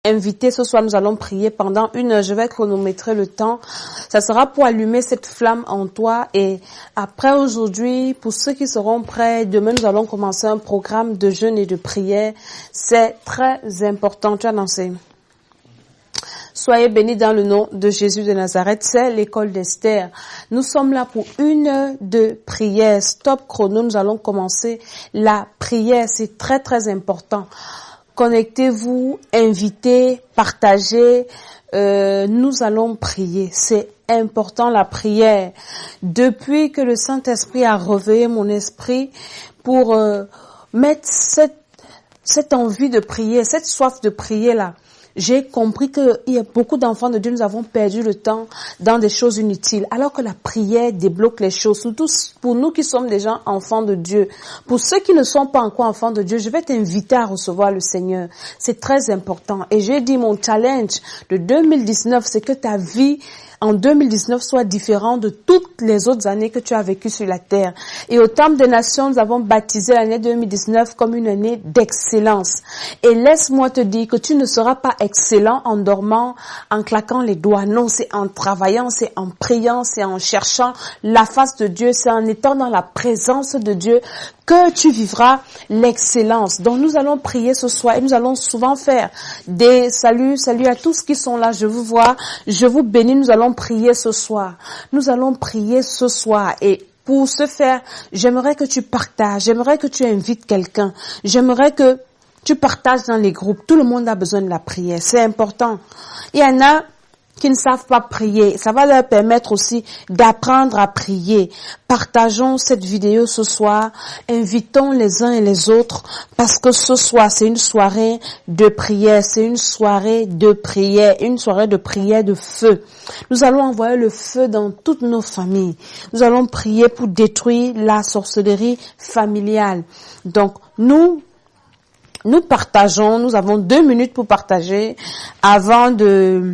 Invité ce soir, nous allons prier pendant 1 heure. Je vais chronométrer le temps. Ça sera pour allumer cette flamme en toi. Et après aujourd'hui, pour ceux qui seront prêts, demain nous allons commencer un programme de jeûne et de prière. C'est très important. Tu as lancé. Soyez bénis dans le nom de Jésus de Nazareth. C'est l'école d'Esther. Nous sommes là pour 1 heure de prière. Stop chrono. Nous allons commencer la prière. C'est très très important. Connectez-vous, invitez, partagez, nous allons prier. C'est important la prière. Depuis que le Saint-Esprit a réveillé mon esprit pour mettre cette envie de prier, cette soif de prier là, j'ai compris qu'il y a beaucoup d'enfants de Dieu, nous avons perdu le temps dans des choses inutiles, alors que la prière débloque les choses, surtout pour nous qui sommes déjà enfants de Dieu. Pour ceux qui ne sont pas encore enfants de Dieu, je vais t'inviter à recevoir le Seigneur. C'est très important. Et j'ai dit, mon challenge de 2019, c'est que ta vie en 2019 soit différente de toutes les autres années que tu as vécues sur la terre. Et au Temple des Nations, nous avons baptisé l'année 2019 comme une année d'excellence. Et laisse-moi te dire que tu ne seras pas excellent en dormant, en claquant les doigts. Non, c'est en travaillant, c'est en priant, c'est en cherchant la face de Dieu, c'est en étant dans la présence de Dieu que tu vivras l'excellence. Donc nous allons prier ce soir et nous allons souvent faire des salut à tous qui sont là. Je vous vois, je vous bénis. Nous allons prier ce soir. Nous allons prier ce soir et pour ce faire, j'aimerais que tu partages, j'aimerais que tu invites quelqu'un, j'aimerais que tu partages dans les groupes. Tout le monde a besoin de la prière, c'est important. Il y en a qui ne savent pas prier. Ça va leur permettre aussi d'apprendre à prier. Partageons cette vidéo ce soir. Invitons les uns et les autres parce que ce soir, c'est une soirée de prière. C'est une soirée de prière. Une soirée de prière de feu. Nous allons envoyer le feu dans toutes nos familles. Nous allons prier pour détruire la sorcellerie familiale. Donc, nous partageons. Nous avons 2 minutes pour partager avant de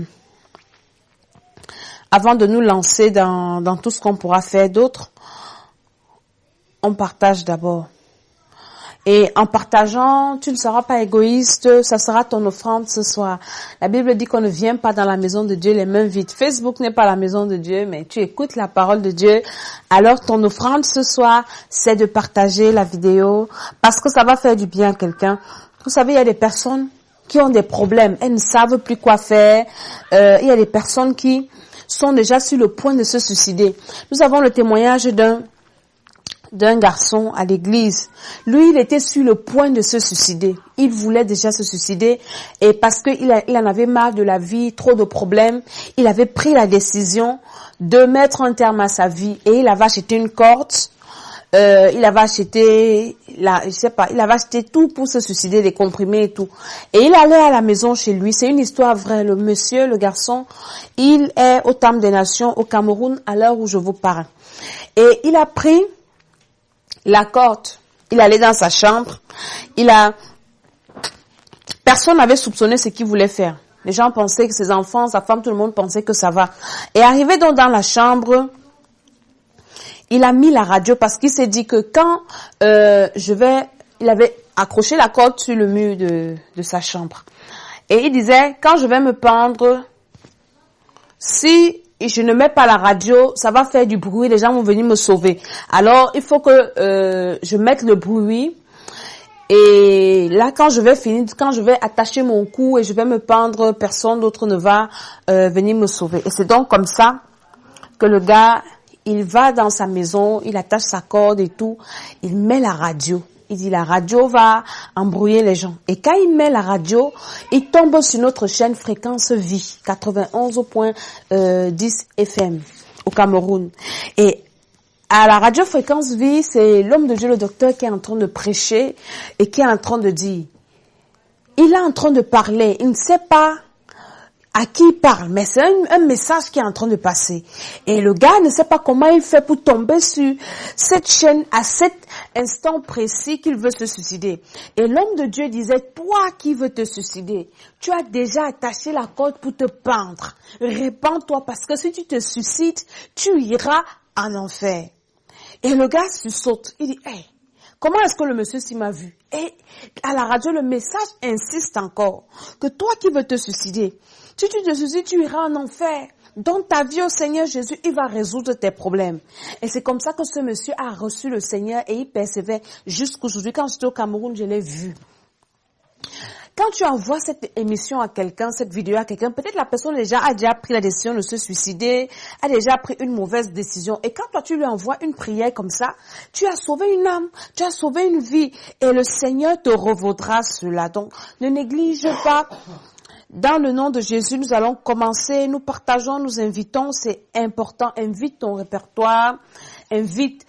nous lancer dans tout ce qu'on pourra faire d'autre. On partage d'abord. Et en partageant, tu ne seras pas égoïste, ça sera ton offrande ce soir. La Bible dit qu'on ne vient pas dans la maison de Dieu les mains vides. Facebook n'est pas la maison de Dieu, mais tu écoutes la parole de Dieu. Alors ton offrande ce soir, c'est de partager la vidéo parce que ça va faire du bien à quelqu'un. Vous savez, il y a des personnes qui ont des problèmes. Elles ne savent plus quoi faire. Il y a des personnes qui sont déjà sur le point de se suicider. Nous avons le témoignage d'un garçon à l'église. Lui, il était sur le point de se suicider. Il voulait déjà se suicider et parce qu'il en avait marre de la vie, trop de problèmes, il avait pris la décision de mettre un terme à sa vie et il avait acheté une corde. Il avait acheté il avait acheté tout pour se suicider, des comprimés et tout. Et il allait à la maison chez lui. C'est une histoire vraie. Le garçon, il est au Temple des Nations, au Cameroun, à l'heure où je vous parle. Et il a pris la corde. Il allait dans sa chambre. Personne n'avait soupçonné ce qu'il voulait faire. Les gens pensaient que ses enfants, sa femme, tout le monde pensait que ça va. Et arrivé donc dans la chambre, il a mis la radio parce qu'il s'est dit que quand il avait accroché la corde sur le mur de sa chambre. Et il disait, quand je vais me pendre, si je ne mets pas la radio, ça va faire du bruit, les gens vont venir me sauver. Alors, il faut que je mette le bruit. Et là, quand je vais attacher mon cou et je vais me pendre, personne d'autre ne va venir me sauver. Et c'est donc comme ça que le gars, il va dans sa maison, il attache sa corde et tout, il met la radio. Il dit la radio va embrouiller les gens. Et quand il met la radio, il tombe sur notre chaîne Fréquence Vie, 91.10 FM au Cameroun. Et à la radio Fréquence Vie, c'est l'homme de Dieu, le docteur, qui est en train de prêcher et qui est en train de dire. Il est en train de parler, il ne sait pas à qui il parle, mais c'est un message qui est en train de passer. Et le gars ne sait pas comment il fait pour tomber sur cette chaîne à cet instant précis qu'il veut se suicider. Et l'homme de Dieu disait, toi qui veux te suicider, tu as déjà attaché la corde pour te pendre. Répands-toi parce que si tu te suicides, tu iras en enfer. Et le gars se saute. Il dit, hey, comment est-ce que le monsieur s'y m'a vu? Et à la radio, le message insiste encore que toi qui veux te suicider, si tu te suicides, tu iras en enfer. Dans ta vie au Seigneur Jésus, il va résoudre tes problèmes. Et c'est comme ça que ce monsieur a reçu le Seigneur et il persévère jusqu'aujourd'hui. Quand j'étais au Cameroun, je l'ai vu. Quand tu envoies cette émission à quelqu'un, cette vidéo à quelqu'un, peut-être la personne a déjà pris la décision de se suicider, a déjà pris une mauvaise décision. Et quand toi tu lui envoies une prière comme ça, tu as sauvé une âme, tu as sauvé une vie. Et le Seigneur te revaudra cela. Donc, ne néglige pas. Dans le nom de Jésus, nous allons commencer, nous partageons, nous invitons, c'est important. Invite ton répertoire, invite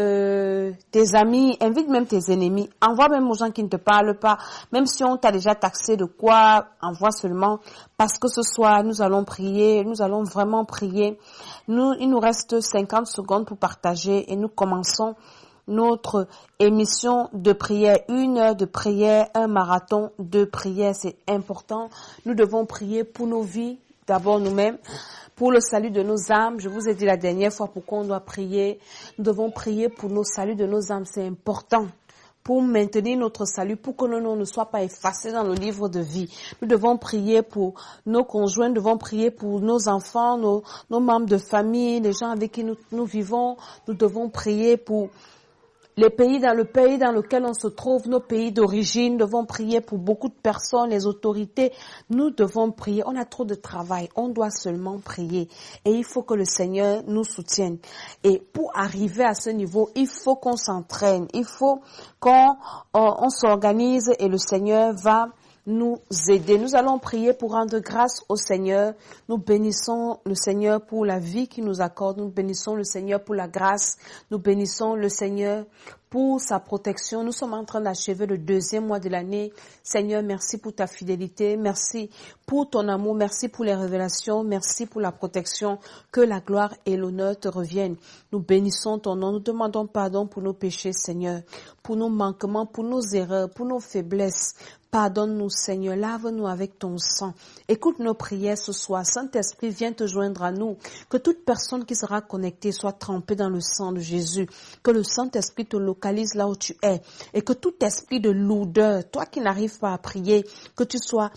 tes amis, invite même tes ennemis, envoie même aux gens qui ne te parlent pas, même si on t'a déjà taxé de quoi, envoie seulement, parce que ce soir, nous allons prier, nous allons vraiment prier. Il nous reste 50 secondes pour partager et nous commençons notre émission de prière, 1 heure de prière, un marathon de prière, c'est important. Nous devons prier pour nos vies, d'abord nous-mêmes, pour le salut de nos âmes. Je vous ai dit la dernière fois pourquoi on doit prier. Nous devons prier pour le salut de nos âmes, c'est important. Pour maintenir notre salut, pour que nos noms ne soient pas effacés dans le livre de vie. Nous devons prier pour nos conjoints, nous devons prier pour nos enfants, nos membres de famille, les gens avec qui nous vivons. Nous devons prier pour le pays dans lequel on se trouve, nos pays d'origine. Nous devons prier pour beaucoup de personnes, les autorités. Nous devons prier. On a trop de travail. On doit seulement prier. Et il faut que le Seigneur nous soutienne. Et pour arriver à ce niveau, il faut qu'on s'entraîne. Il faut qu'on s'organise et le Seigneur va nous aider. Nous allons prier pour rendre grâce au Seigneur. Nous bénissons le Seigneur pour la vie qu'il nous accorde. Nous bénissons le Seigneur pour la grâce. Nous bénissons le Seigneur pour sa protection. Nous sommes en train d'achever le 2e mois de l'année. Seigneur, merci pour ta fidélité. Merci pour ton amour. Merci pour les révélations. Merci pour la protection. Que la gloire et l'honneur te reviennent. Nous bénissons ton nom. Nous demandons pardon pour nos péchés, Seigneur, pour nos manquements, pour nos erreurs, pour nos faiblesses. Pardonne-nous, Seigneur, lave-nous avec ton sang. Écoute nos prières ce soir. Saint-Esprit, viens te joindre à nous. Que toute personne qui sera connectée soit trempée dans le sang de Jésus. Que le Saint-Esprit te localise là où tu es. Et que tout esprit de lourdeur, toi qui n'arrives pas à prier, que tu sois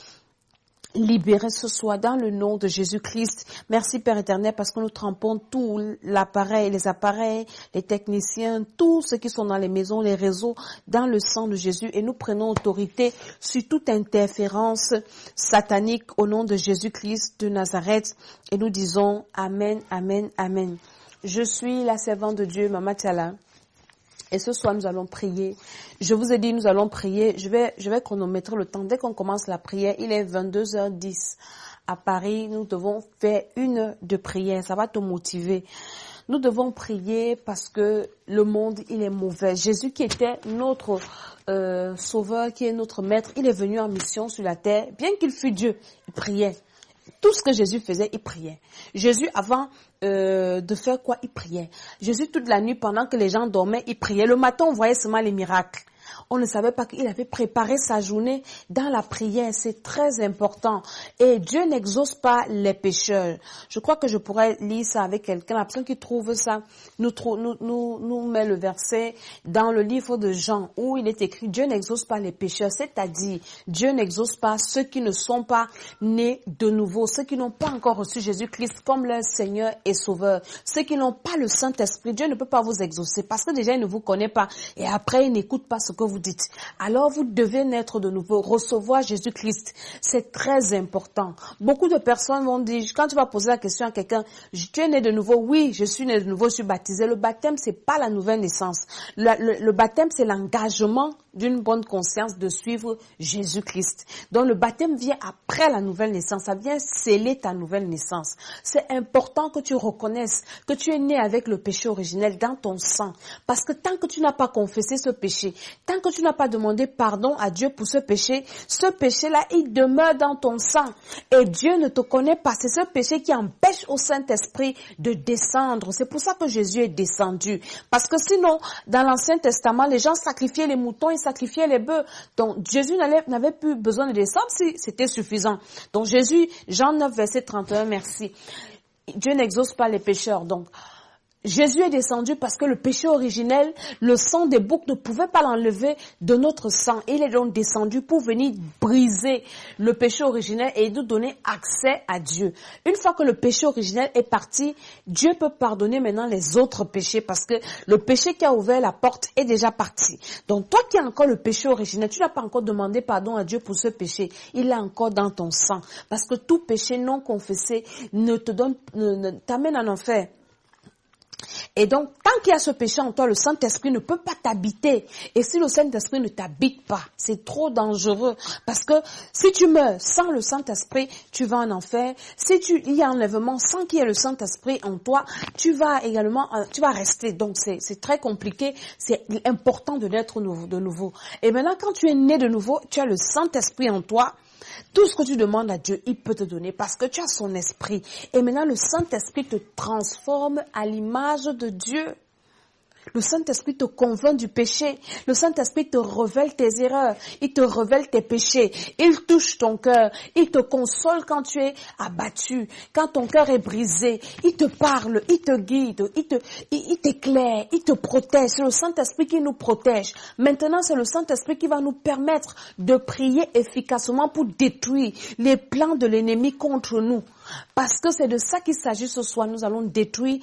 libéré ce soir dans le nom de Jésus-Christ. Merci Père éternel parce que nous trempons tout l'appareil, les appareils, les techniciens, tous ceux qui sont dans les maisons, les réseaux, dans le sang de Jésus et nous prenons autorité sur toute interférence satanique au nom de Jésus-Christ de Nazareth et nous disons Amen, Amen, Amen. Je suis la servante de Dieu, Mama Tchala. Et ce soir, nous allons prier. Je vous ai dit, nous allons prier. Je vais chronométrer le temps. Dès qu'on commence la prière, il est 22h10. À Paris, nous devons faire 1 heure de prière. Ça va te motiver. Nous devons prier parce que le monde, il est mauvais. Jésus qui était notre sauveur, qui est notre maître, il est venu en mission sur la terre. Bien qu'il fût Dieu, il priait. Tout ce que Jésus faisait, il priait. Jésus, avant de faire quoi, il priait. Jésus, toute la nuit, pendant que les gens dormaient, il priait. Le matin, on voyait seulement les miracles. On ne savait pas qu'il avait préparé sa journée dans la prière. C'est très important. Et Dieu n'exauce pas les pécheurs. Je crois que je pourrais lire ça avec quelqu'un. La personne qui trouve ça nous met le verset dans le livre de Jean où il est écrit Dieu n'exauce pas les pécheurs. C'est-à-dire, Dieu n'exauce pas ceux qui ne sont pas nés de nouveau, ceux qui n'ont pas encore reçu Jésus-Christ comme leur Seigneur et Sauveur, ceux qui n'ont pas le Saint-Esprit. Dieu ne peut pas vous exaucer parce que déjà il ne vous connaît pas et après il n'écoute pas ce que vous dites. Alors vous devez naître de nouveau, recevoir Jésus-Christ. C'est très important. Beaucoup de personnes vont dire, quand tu vas poser la question à quelqu'un, tu es né de nouveau? Oui, je suis né de nouveau, je suis baptisé. Le baptême, c'est pas la nouvelle naissance. Le baptême, c'est l'engagement d'une bonne conscience de suivre Jésus-Christ. Donc le baptême vient après la nouvelle naissance. Ça vient sceller ta nouvelle naissance. C'est important que tu reconnaisses que tu es né avec le péché originel dans ton sang. Parce que tant que tu n'as pas confessé ce péché, tant que tu n'as pas demandé pardon à Dieu pour ce péché-là, il demeure dans ton sang. Et Dieu ne te connaît pas. C'est ce péché qui empêche au Saint-Esprit de descendre. C'est pour ça que Jésus est descendu. Parce que sinon, dans l'Ancien Testament, les gens sacrifiaient les moutons, ils sacrifiaient les bœufs. Donc, Jésus n'avait plus besoin de descendre si c'était suffisant. Donc, Jésus, Jean 9, verset 31, merci. Dieu n'exauce pas les pécheurs. Donc, Jésus est descendu parce que le péché originel, le sang des boucs ne pouvait pas l'enlever de notre sang. Il est donc descendu pour venir briser le péché originel et nous donner accès à Dieu. Une fois que le péché originel est parti, Dieu peut pardonner maintenant les autres péchés parce que le péché qui a ouvert la porte est déjà parti. Donc toi qui as encore le péché originel, tu n'as pas encore demandé pardon à Dieu pour ce péché. Il est encore dans ton sang parce que tout péché non confessé ne t'amène en enfer. Et donc, tant qu'il y a ce péché en toi, le Saint-Esprit ne peut pas t'habiter. Et si le Saint-Esprit ne t'habite pas, c'est trop dangereux. Parce que si tu meurs sans le Saint-Esprit, tu vas en enfer. Si il y a enlèvement sans qu'il y ait le Saint-Esprit en toi, tu vas rester. Donc, c'est très compliqué. C'est important de naître de nouveau. Et maintenant, quand tu es né de nouveau, tu as le Saint-Esprit en toi. Tout ce que tu demandes à Dieu, il peut te donner parce que tu as son esprit. Et maintenant, le Saint-Esprit te transforme à l'image de Dieu. Le Saint-Esprit te convainc du péché. Le Saint-Esprit te révèle tes erreurs. Il te révèle tes péchés. Il touche ton cœur. Il te console quand tu es abattu, quand ton cœur est brisé. Il te parle, il te guide, il t'éclaire, il te protège. C'est le Saint-Esprit qui nous protège. Maintenant, c'est le Saint-Esprit qui va nous permettre de prier efficacement pour détruire les plans de l'ennemi contre nous. Parce que c'est de ça qu'il s'agit ce soir. Nous allons détruire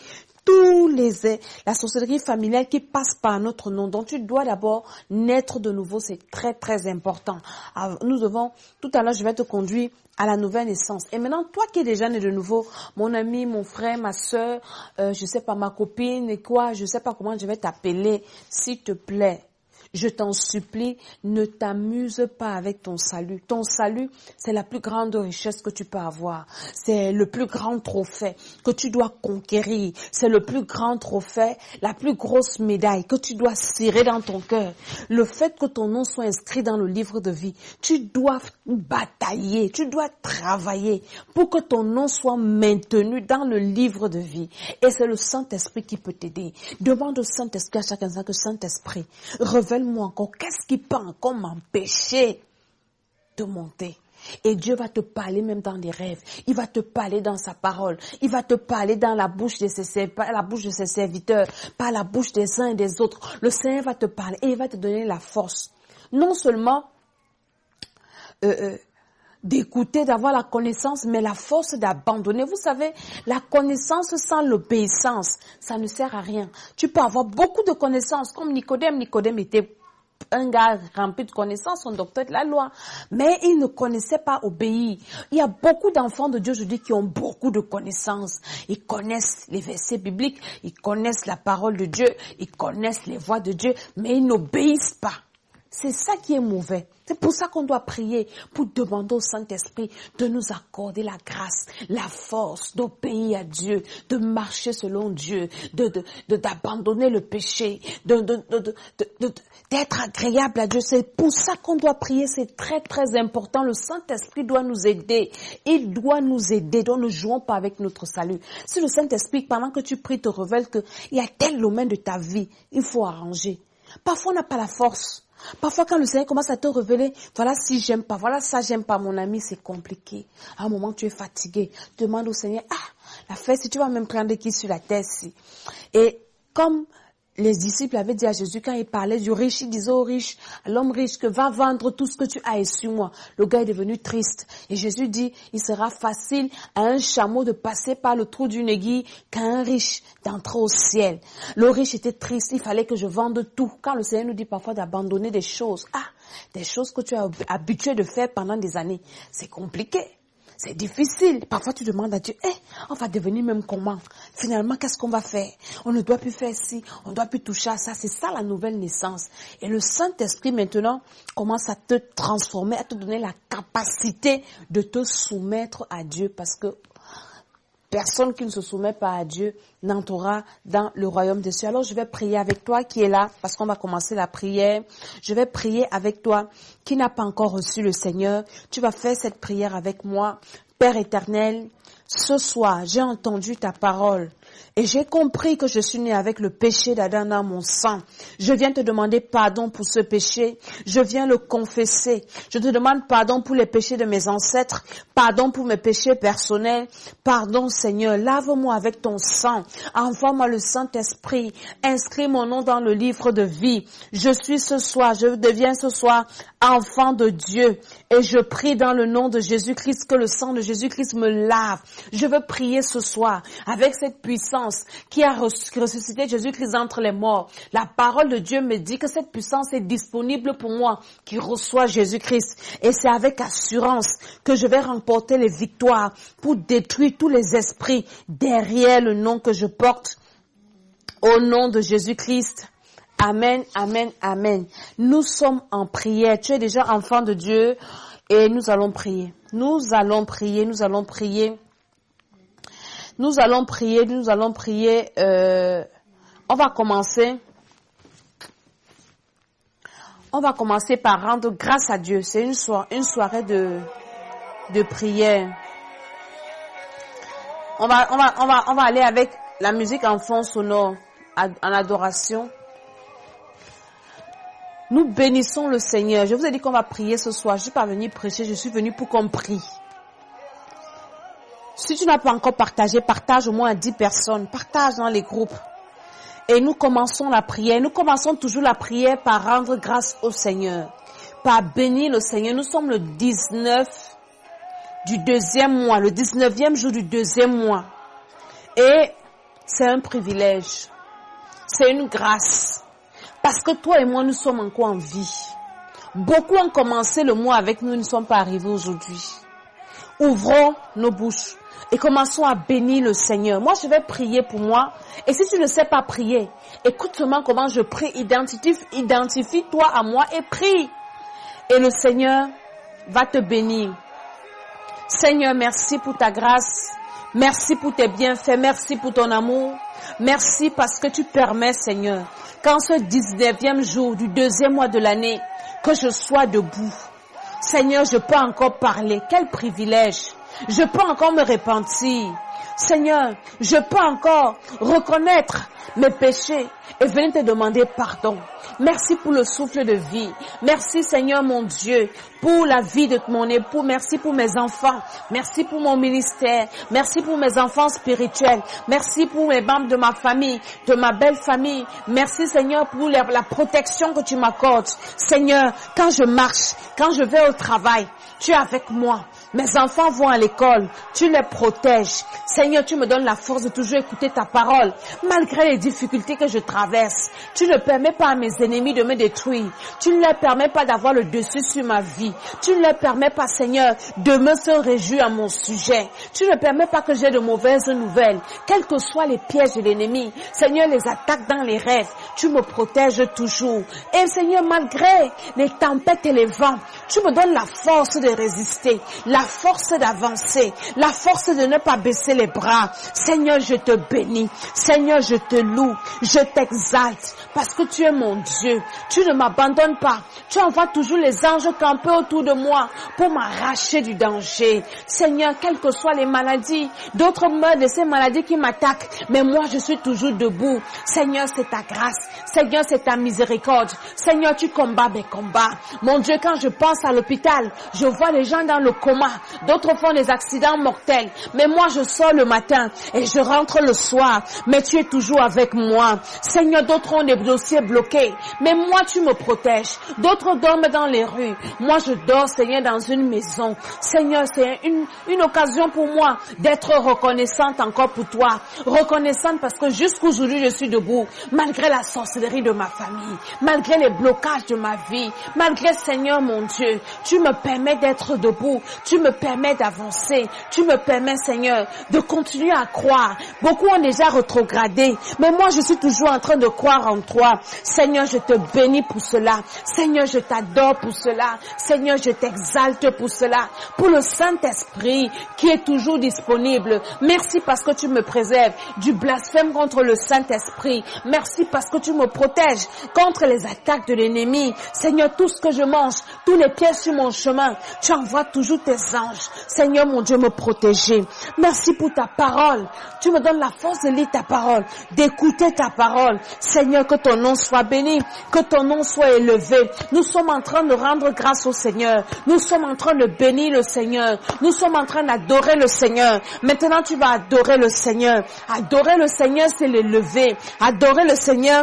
la sorcellerie familiale qui passe par notre nom. Donc tu dois d'abord naître de nouveau, c'est très très important. Alors, tout à l'heure je vais te conduire à la nouvelle naissance. Et maintenant, toi qui es déjà né de nouveau, mon ami, mon frère, ma soeur, je sais pas, ma copine, je sais pas comment je vais t'appeler, s'il te plaît. Je t'en supplie, ne t'amuse pas avec ton salut. Ton salut, c'est la plus grande richesse que tu peux avoir. C'est le plus grand trophée que tu dois conquérir. C'est le plus grand trophée, la plus grosse médaille que tu dois serrer dans ton cœur. Le fait que ton nom soit inscrit dans le livre de vie, tu dois batailler, tu dois travailler pour que ton nom soit maintenu dans le livre de vie. Et c'est le Saint-Esprit qui peut t'aider. Demande au Saint-Esprit à chaque instant que Saint-Esprit, révèle-moi encore, qu'est-ce qui peut encore m'empêcher de monter? Et Dieu va te parler même dans des rêves. Il va te parler dans sa parole. Il va te parler dans la bouche de ses serviteurs, par la bouche des uns et des autres. Le Seigneur va te parler et il va te donner la force. Non seulement d'écouter, d'avoir la connaissance, mais la force d'abandonner. Vous savez, la connaissance sans l'obéissance, ça ne sert à rien. Tu peux avoir beaucoup de connaissances, comme Nicodème. Nicodème était un gars rempli de connaissances, son docteur de la loi, mais il ne connaissait pas obéir. Il y a beaucoup d'enfants de Dieu aujourd'hui qui ont beaucoup de connaissances. Ils connaissent les versets bibliques, ils connaissent la parole de Dieu, ils connaissent les voies de Dieu, mais ils n'obéissent pas. C'est ça qui est mauvais. C'est pour ça qu'on doit prier, pour demander au Saint-Esprit de nous accorder la grâce, la force d'obéir à Dieu, de marcher selon Dieu, d'abandonner le péché, d'être agréable à Dieu. C'est pour ça qu'on doit prier, c'est très très important. Le Saint-Esprit doit nous aider. Il doit nous aider, donc ne jouons pas avec notre salut. Si le Saint-Esprit, pendant que tu pries, te révèle qu'il y a tel domaine de ta vie, il faut arranger. Parfois, on n'a pas la force. Parfois, quand le Seigneur commence à te révéler, voilà si j'aime pas, voilà ça j'aime pas, mon ami, c'est compliqué. À un moment, tu es fatigué. Demande au Seigneur, la fête, si tu vas même prendre qui sur la terre, si. Et comme les disciples avaient dit à Jésus, quand il parlait du riche, il disait au riche, à l'homme riche, que va vendre tout ce que tu as et suis-moi. Le gars est devenu triste. Et Jésus dit, il sera facile à un chameau de passer par le trou d'une aiguille qu'à un riche d'entrer au ciel. Le riche était triste, il fallait que je vende tout. Quand le Seigneur nous dit parfois d'abandonner des choses, des choses que tu as habitué de faire pendant des années, c'est compliqué. C'est difficile. Parfois, tu demandes à Dieu, on va devenir même comment? Finalement, qu'est-ce qu'on va faire? On ne doit plus faire ci, on ne doit plus toucher à ça. C'est ça la nouvelle naissance. Et le Saint-Esprit, maintenant, commence à te transformer, à te donner la capacité de te soumettre à Dieu parce que personne qui ne se soumet pas à Dieu n'entrera dans le royaume des cieux. Alors, je vais prier avec toi qui est là, parce qu'on va commencer la prière. Je vais prier avec toi qui n'a pas encore reçu le Seigneur. Tu vas faire cette prière avec moi. Père éternel, ce soir, j'ai entendu ta parole. Et j'ai compris que je suis né avec le péché d'Adam dans mon sang. Je viens te demander pardon pour ce péché. Je viens le confesser. Je te demande pardon pour les péchés de mes ancêtres. Pardon pour mes péchés personnels. Pardon, Seigneur. Lave-moi avec ton sang. Envoie-moi le Saint-Esprit. Inscris mon nom dans le livre de vie. Je deviens ce soir enfant de Dieu. Et je prie dans le nom de Jésus-Christ que le sang de Jésus-Christ me lave. Je veux prier ce soir avec cette puissance qui a ressuscité Jésus-Christ entre les morts. La parole de Dieu me dit que cette puissance est disponible pour moi qui reçois Jésus-Christ. Et c'est avec assurance que je vais remporter les victoires pour détruire tous les esprits derrière le nom que je porte. Au nom de Jésus-Christ. Amen, amen, amen. Nous sommes en prière. Tu es déjà enfant de Dieu et nous allons prier. Nous allons prier. On va commencer par rendre grâce à Dieu. C'est une soirée de prière. On va aller avec la musique en fond sonore, en adoration. Nous bénissons le Seigneur. Je vous ai dit qu'on va prier ce soir. Je suis pas venue prêcher, je suis venue pour qu'on prie. Si tu n'as pas encore partagé, partage au moins à 10 personnes. Partage dans les groupes. Et nous commençons la prière. Nous commençons toujours la prière par rendre grâce au Seigneur. Par bénir le Seigneur. Nous sommes le 19 du deuxième mois. Le 19e jour du deuxième mois. Et c'est un privilège. C'est une grâce. Parce que toi et moi, nous sommes encore en vie. Beaucoup ont commencé le mois avec nous, nous ne sommes pas arrivés aujourd'hui. Ouvrons nos bouches et commençons à bénir le Seigneur. Moi, je vais prier pour moi. Et si tu ne sais pas prier, écoute-moi comment je prie. Identifie-toi à moi et prie. Et le Seigneur va te bénir. Seigneur, merci pour ta grâce. Merci pour tes bienfaits. Merci pour ton amour. Merci parce que tu permets, Seigneur, qu'en ce 19e jour du deuxième mois de l'année, que je sois debout. Seigneur, je peux encore parler. Quel privilège. Je peux encore me repentir. Seigneur, je peux encore reconnaître mes péchés et venir te demander pardon. Merci pour le souffle de vie. Merci Seigneur mon Dieu pour la vie de mon époux. Merci pour mes enfants. Merci pour mon ministère. Merci pour mes enfants spirituels. Merci pour les membres de ma famille, de ma belle famille. Merci Seigneur pour la protection que tu m'accordes. Seigneur, quand je marche, quand je vais au travail, tu es avec moi. Mes enfants vont à l'école. Tu les protèges. Seigneur, tu me donnes la force de toujours écouter ta parole. Malgré les difficultés que je traverse, tu ne permets pas à mes ennemis de me détruire. Tu ne leur permets pas d'avoir le dessus sur ma vie. Tu ne leur permets pas, Seigneur, de me se réjouir à mon sujet. Tu ne permets pas que j'ai de mauvaises nouvelles. Quels que soient les pièges de l'ennemi, Seigneur, les attaques dans les rêves, tu me protèges toujours. Et Seigneur, malgré les tempêtes et les vents, tu me donnes la force de résister, la force d'avancer, la force de ne pas baisser les bras. Seigneur, je te bénis. Seigneur, je te loue. Je t'exalte parce que tu es mon Dieu. Tu ne m'abandonnes pas. Tu envoies toujours les anges camper autour de moi pour m'arracher du danger. Seigneur, quelles que soient les maladies, d'autres meurent de ces maladies qui m'attaquent, mais moi je suis toujours debout. Seigneur, c'est ta grâce. Seigneur, c'est ta miséricorde. Seigneur, tu combats mes combats. Mon Dieu, quand je pense à l'hôpital, je vois les gens dans le coma. D'autres font des accidents mortels. Mais moi, je sors le matin et je rentre le soir. Mais tu es toujours avec moi. Seigneur, d'autres ont des dossiers bloqués. Mais moi, tu me protèges. D'autres dorment dans les rues. Moi, je dors, Seigneur, dans une maison. Seigneur, c'est une occasion pour moi d'être reconnaissante encore pour toi. Reconnaissante parce que jusqu'aujourd'hui, je suis debout. Malgré la sorcellerie de ma famille. Malgré les blocages de ma vie. Malgré, Seigneur, mon Dieu, tu me permets d'être debout. Tu me permets d'avancer. Tu me permets, Seigneur, de continuer à croire. Beaucoup ont déjà rétrogradé. Mais moi, je suis toujours en train de croire en toi. toi. Seigneur, je te bénis pour cela. Seigneur, je t'adore pour cela. Seigneur, je t'exalte pour cela. Pour le Saint-Esprit qui est toujours disponible. Merci parce que tu me préserves du blasphème contre le Saint-Esprit. Merci parce que tu me protèges contre les attaques de l'ennemi. Seigneur, tout ce que je mange, tous les pièges sur mon chemin, tu envoies toujours tes anges. Seigneur, mon Dieu, me protéger. Merci pour ta parole. Tu me donnes la force de lire ta parole, d'écouter ta parole. Seigneur, que ton nom soit béni, que ton nom soit élevé. Nous sommes en train de rendre grâce au Seigneur. Nous sommes en train de bénir le Seigneur. Nous sommes en train d'adorer le Seigneur. Maintenant, tu vas adorer le Seigneur. Adorer le Seigneur, c'est l'élever. Adorer le Seigneur,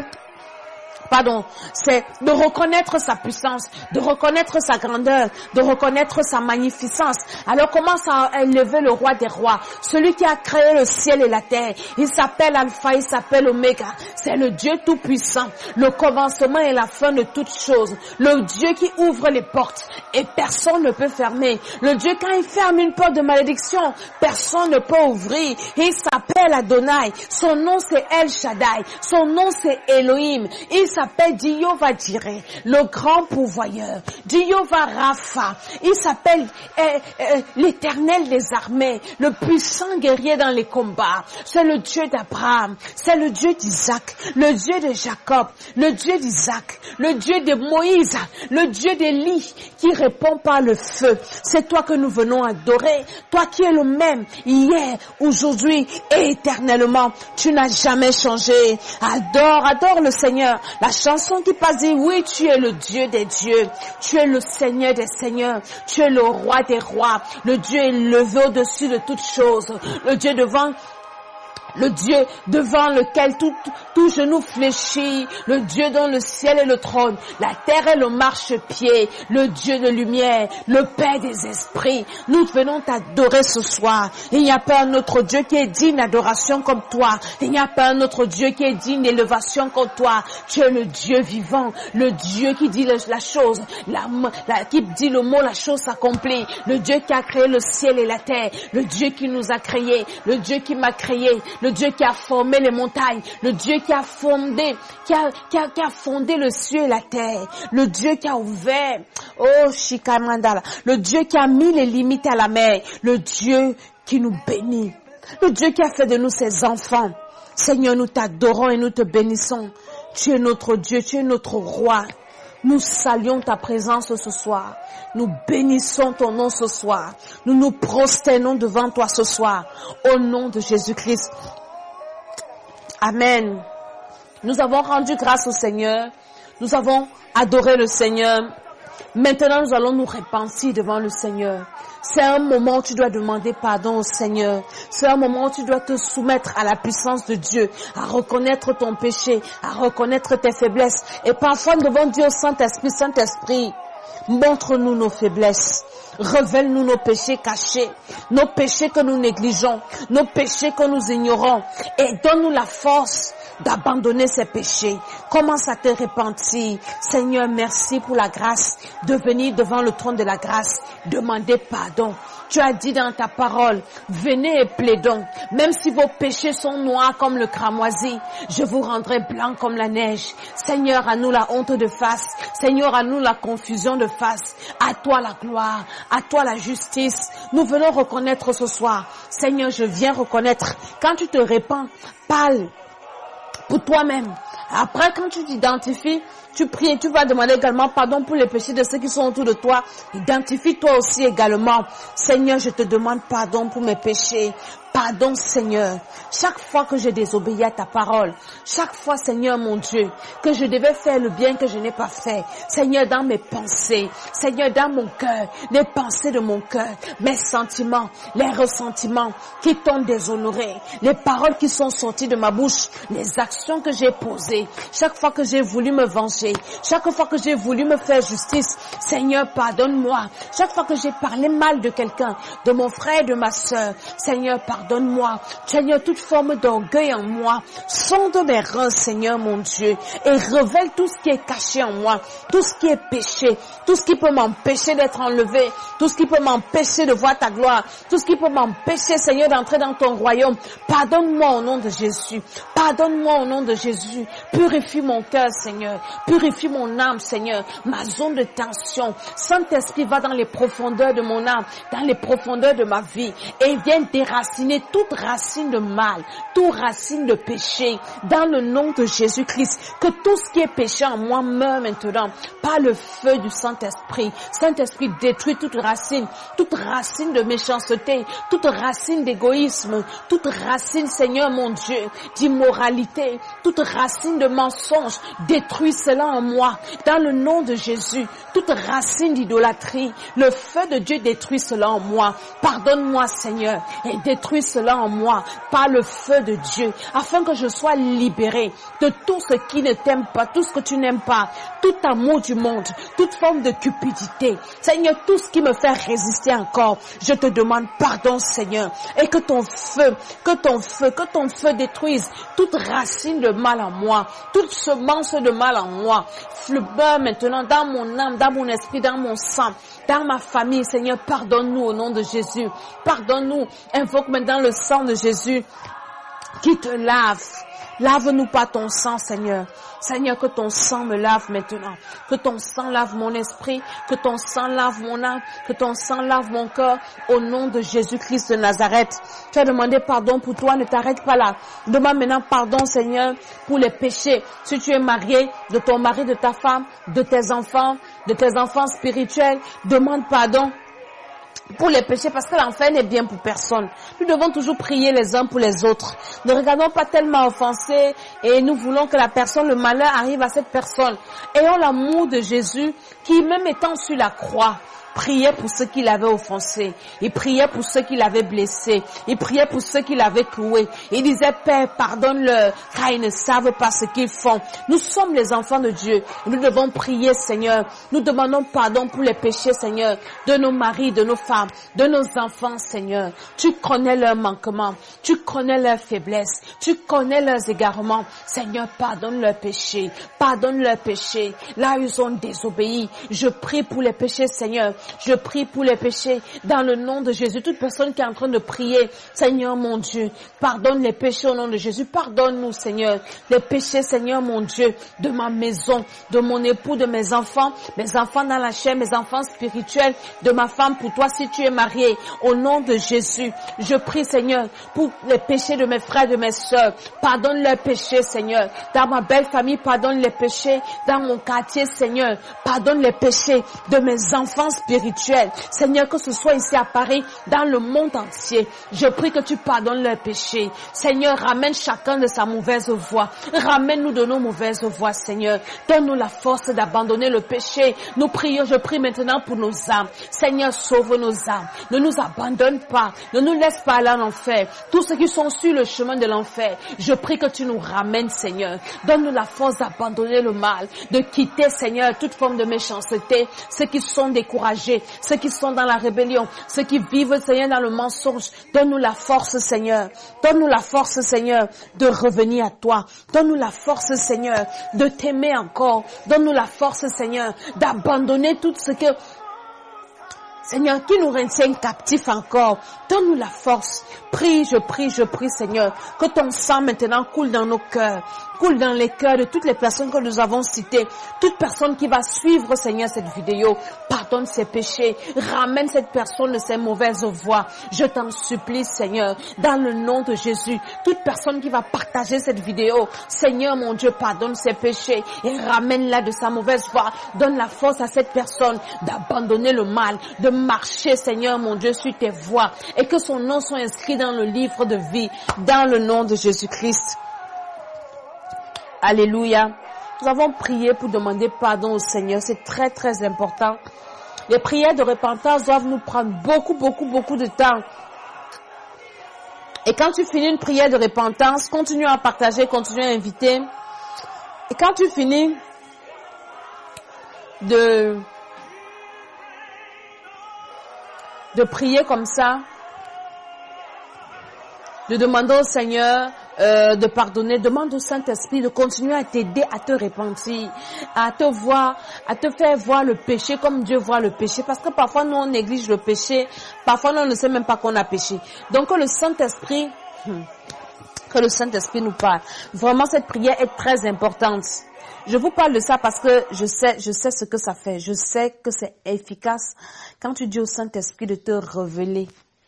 c'est de reconnaître sa puissance, de reconnaître sa grandeur, de reconnaître sa magnificence. Alors commence à élever le roi des rois, celui qui a créé le ciel et la terre. Il s'appelle Alpha, il s'appelle Oméga. C'est le Dieu tout-puissant, le commencement et la fin de toutes choses. Le Dieu qui ouvre les portes et personne ne peut fermer. Le Dieu, quand il ferme une porte de malédiction, personne ne peut ouvrir. Il s'appelle Adonai. Son nom c'est El Shaddai. Son nom c'est Elohim. Il s'appelle Jehovah Jireh, le grand pourvoyeur. Jehovah Rapha. Il s'appelle l'Éternel des armées, le puissant guerrier dans les combats. C'est le Dieu d'Abraham, c'est le Dieu d'Isaac, le Dieu de Jacob, le Dieu d'Isaac, le Dieu de Moïse, le Dieu d'Élie qui répond par le feu. C'est toi que nous venons adorer, toi qui es le même hier, aujourd'hui et éternellement. Tu n'as jamais changé. Adore le Seigneur. La chanson qui passe dit, oui, tu es le Dieu des dieux, tu es le Seigneur des seigneurs, tu es le roi des rois, le Dieu élevé au-dessus de toutes choses, le Dieu devant lequel tout genou fléchit, le Dieu dont le ciel est le trône, la terre est le marchepied, le Dieu de lumière, le Père des esprits. Nous venons t'adorer ce soir. Il n'y a pas un autre Dieu qui est digne d'adoration comme toi. Il n'y a pas un autre Dieu qui est digne d'élévation comme toi. Tu es le Dieu vivant, le Dieu qui dit la chose, qui dit le mot, la chose s'accomplit. Le Dieu qui a créé le ciel et la terre, le Dieu qui nous a créés, le Dieu qui m'a créé, le Dieu qui a formé les montagnes, le Dieu qui a fondé, qui a fondé le ciel et la terre, le Dieu qui a ouvert, Shikamandala, le Dieu qui a mis les limites à la mer, le Dieu qui nous bénit, le Dieu qui a fait de nous ses enfants. Seigneur, nous t'adorons et nous te bénissons. Tu es notre Dieu, tu es notre roi. Nous saluons ta présence ce soir. Nous bénissons ton nom ce soir. Nous nous prosternons devant toi ce soir. Au nom de Jésus-Christ. Amen. Nous avons rendu grâce au Seigneur. Nous avons adoré le Seigneur. Maintenant, nous allons nous repentir devant le Seigneur. C'est un moment où tu dois demander pardon au Seigneur. C'est un moment où tu dois te soumettre à la puissance de Dieu, à reconnaître ton péché, à reconnaître tes faiblesses. Et parfois, nous devons dire au Saint-Esprit, montre-nous nos faiblesses. Révèle-nous nos péchés cachés, nos péchés que nous négligeons, nos péchés que nous ignorons. Et donne-nous la force d'abandonner ces péchés. Commence à te repentir. Seigneur, merci pour la grâce de venir devant le trône de la grâce, demander pardon. Tu as dit dans ta parole, venez et plaidons. Même si vos péchés sont noirs comme le cramoisi, je vous rendrai blanc comme la neige. Seigneur, à nous la honte de face. Seigneur, à nous la confusion de face. À toi la gloire, à toi la justice. Nous venons reconnaître ce soir. Seigneur, je viens reconnaître. Quand tu te répands, parle pour toi-même. Après, quand tu t'identifies, tu pries et tu vas demander également pardon pour les péchés de ceux qui sont autour de toi. Identifie-toi aussi également. Seigneur, je te demande pardon pour mes péchés. Pardon, Seigneur. Chaque fois que j'ai désobéi à ta parole, chaque fois, Seigneur mon Dieu, que je devais faire le bien que je n'ai pas fait. Seigneur, dans mes pensées, Seigneur, dans mon cœur, les pensées de mon cœur, mes sentiments, les ressentiments qui t'ont déshonoré, les paroles qui sont sorties de ma bouche, les actions que j'ai posées, chaque fois que j'ai voulu me venger péché. Chaque fois que j'ai voulu me faire justice, Seigneur, pardonne-moi. Chaque fois que j'ai parlé mal de quelqu'un, de mon frère, de ma sœur, Seigneur, pardonne-moi. Seigneur, toute forme d'orgueil en moi, sonde mes reins, Seigneur mon Dieu, et révèle tout ce qui est caché en moi, tout ce qui est péché, tout ce qui peut m'empêcher d'être enlevé, tout ce qui peut m'empêcher de voir ta gloire, tout ce qui peut m'empêcher, Seigneur, d'entrer dans ton royaume. Pardonne-moi au nom de Jésus. Pardonne-moi au nom de Jésus. Purifie mon cœur, Seigneur. Purifie mon âme, Seigneur. Ma zone de tension. Saint-Esprit, va dans les profondeurs de mon âme, dans les profondeurs de ma vie, et viens déraciner toute racine de mal, toute racine de péché, dans le nom de Jésus-Christ. Que tout ce qui est péché en moi meure maintenant, par le feu du Saint-Esprit. Saint-Esprit, détruit toute racine de méchanceté, toute racine d'égoïsme, toute racine, Seigneur mon Dieu, d'immoralité, toute racine de mensonge. Détruis cela en moi, dans le nom de Jésus. Toute racine d'idolâtrie, le feu de Dieu détruit cela en moi. Pardonne-moi, Seigneur, et détruis cela en moi, par le feu de Dieu, afin que je sois libéré de tout ce qui ne t'aime pas, tout ce que tu n'aimes pas, tout amour du monde, toute forme de cupidité. Seigneur, tout ce qui me fait résister encore, je te demande pardon, Seigneur, et que ton feu détruise toute racine de mal en moi, toute semence de mal en moi. Meurt maintenant dans mon âme, dans mon esprit, dans mon sang, dans ma famille. Seigneur, pardonne-nous au nom de Jésus. Pardonne-nous. Invoque maintenant le sang de Jésus qui te lave. Lave-nous par ton sang, Seigneur. Seigneur, que ton sang me lave maintenant. Que ton sang lave mon esprit. Que ton sang lave mon âme. Que ton sang lave mon cœur. Au nom de Jésus-Christ de Nazareth. Tu as demandé pardon pour toi. Ne t'arrête pas là. Demande maintenant pardon, Seigneur, pour les péchés. Si tu es marié, de ton mari, de ta femme, de tes enfants spirituels, demande pardon pour les péchés, parce que l'enfer n'est bien pour personne. Nous devons toujours prier les uns pour les autres. Ne regardons pas tellement offensés et nous voulons que le malheur arrive à cette personne. Ayons l'amour de Jésus qui, même étant sur la croix, priait pour ceux qui l'avaient offensé. Il priait pour ceux qui l'avaient blessé. Il priait pour ceux qui l'avaient cloué. Il disait, Père, pardonne-leur, car ils ne savent pas ce qu'ils font. Nous sommes les enfants de Dieu. Nous devons prier, Seigneur. Nous demandons pardon pour les péchés, Seigneur, de nos maris, de nos femmes, de nos enfants, Seigneur. Tu connais leurs manquements. Tu connais leurs faiblesses. Tu connais leurs égarements. Seigneur, pardonne leurs péchés. Pardonne leurs péchés. Là, ils ont désobéi. Je prie pour les péchés, Seigneur. Je prie pour les péchés dans le nom de Jésus. Toute personne qui est en train de prier, Seigneur mon Dieu, pardonne les péchés au nom de Jésus. Pardonne-nous, Seigneur, les péchés, Seigneur mon Dieu, de ma maison, de mon époux, de mes enfants dans la chair, mes enfants spirituels, de ma femme, pour toi si tu es marié. Au nom de Jésus, je prie, Seigneur, pour les péchés de mes frères, de mes sœurs. Pardonne leurs péchés, Seigneur. Dans ma belle famille, pardonne les péchés. Dans mon quartier, Seigneur, pardonne les péchés de mes enfants spirituels. Seigneur, que ce soit ici à Paris, dans le monde entier, je prie que tu pardonnes leurs péchés. Seigneur, ramène chacun de sa mauvaise voie. Ramène-nous de nos mauvaises voies, Seigneur. Donne-nous la force d'abandonner le péché. Nous prions, je prie maintenant pour nos âmes. Seigneur, sauve nos âmes. Ne nous abandonne pas. Ne nous laisse pas aller en enfer. Tous ceux qui sont sur le chemin de l'enfer, je prie que tu nous ramènes, Seigneur. Donne-nous la force d'abandonner le mal, de quitter, Seigneur, toute forme de méchanceté. Ceux qui sont découragés, ceux qui sont dans la rébellion, ceux qui vivent, Seigneur, dans le mensonge. Donne-nous la force, Seigneur. Donne-nous la force, Seigneur, de revenir à toi. Donne-nous la force, Seigneur, de t'aimer encore. Donne-nous la force, Seigneur, d'abandonner tout ce que, Seigneur, qui nous retient captifs encore. Donne-nous la force. Je prie, Seigneur, que ton sang maintenant coule dans nos cœurs, coule dans les cœurs de toutes les personnes que nous avons citées. Toute personne qui va suivre, Seigneur, cette vidéo, pardonne ses péchés, ramène cette personne de ses mauvaises voies. Je t'en supplie, Seigneur, dans le nom de Jésus. Toute personne qui va partager cette vidéo, Seigneur, mon Dieu, pardonne ses péchés et ramène-la de sa mauvaise voie. Donne la force à cette personne d'abandonner le mal, de marcher, Seigneur, mon Dieu, sur tes voies, et que son nom soit inscrit dans le livre de vie, dans le nom de Jésus-Christ. Alléluia. Nous avons prié pour demander pardon au Seigneur. C'est très, très important. Les prières de repentance doivent nous prendre beaucoup de temps. Et quand tu finis une prière de repentance, continue à partager, continue à inviter. Et quand tu finis, de prier comme ça, de demander au Seigneur de pardonner, demande au Saint-Esprit de continuer à t'aider à te repentir, à te faire voir le péché comme Dieu voit le péché, parce que parfois nous on néglige le péché, parfois nous on ne sait même pas qu'on a péché. Donc que le Saint-Esprit nous parle. Vraiment cette prière est très importante. Je vous parle de ça parce que je sais ce que ça fait. Je sais que c'est efficace quand tu dis au Saint-Esprit de te révéler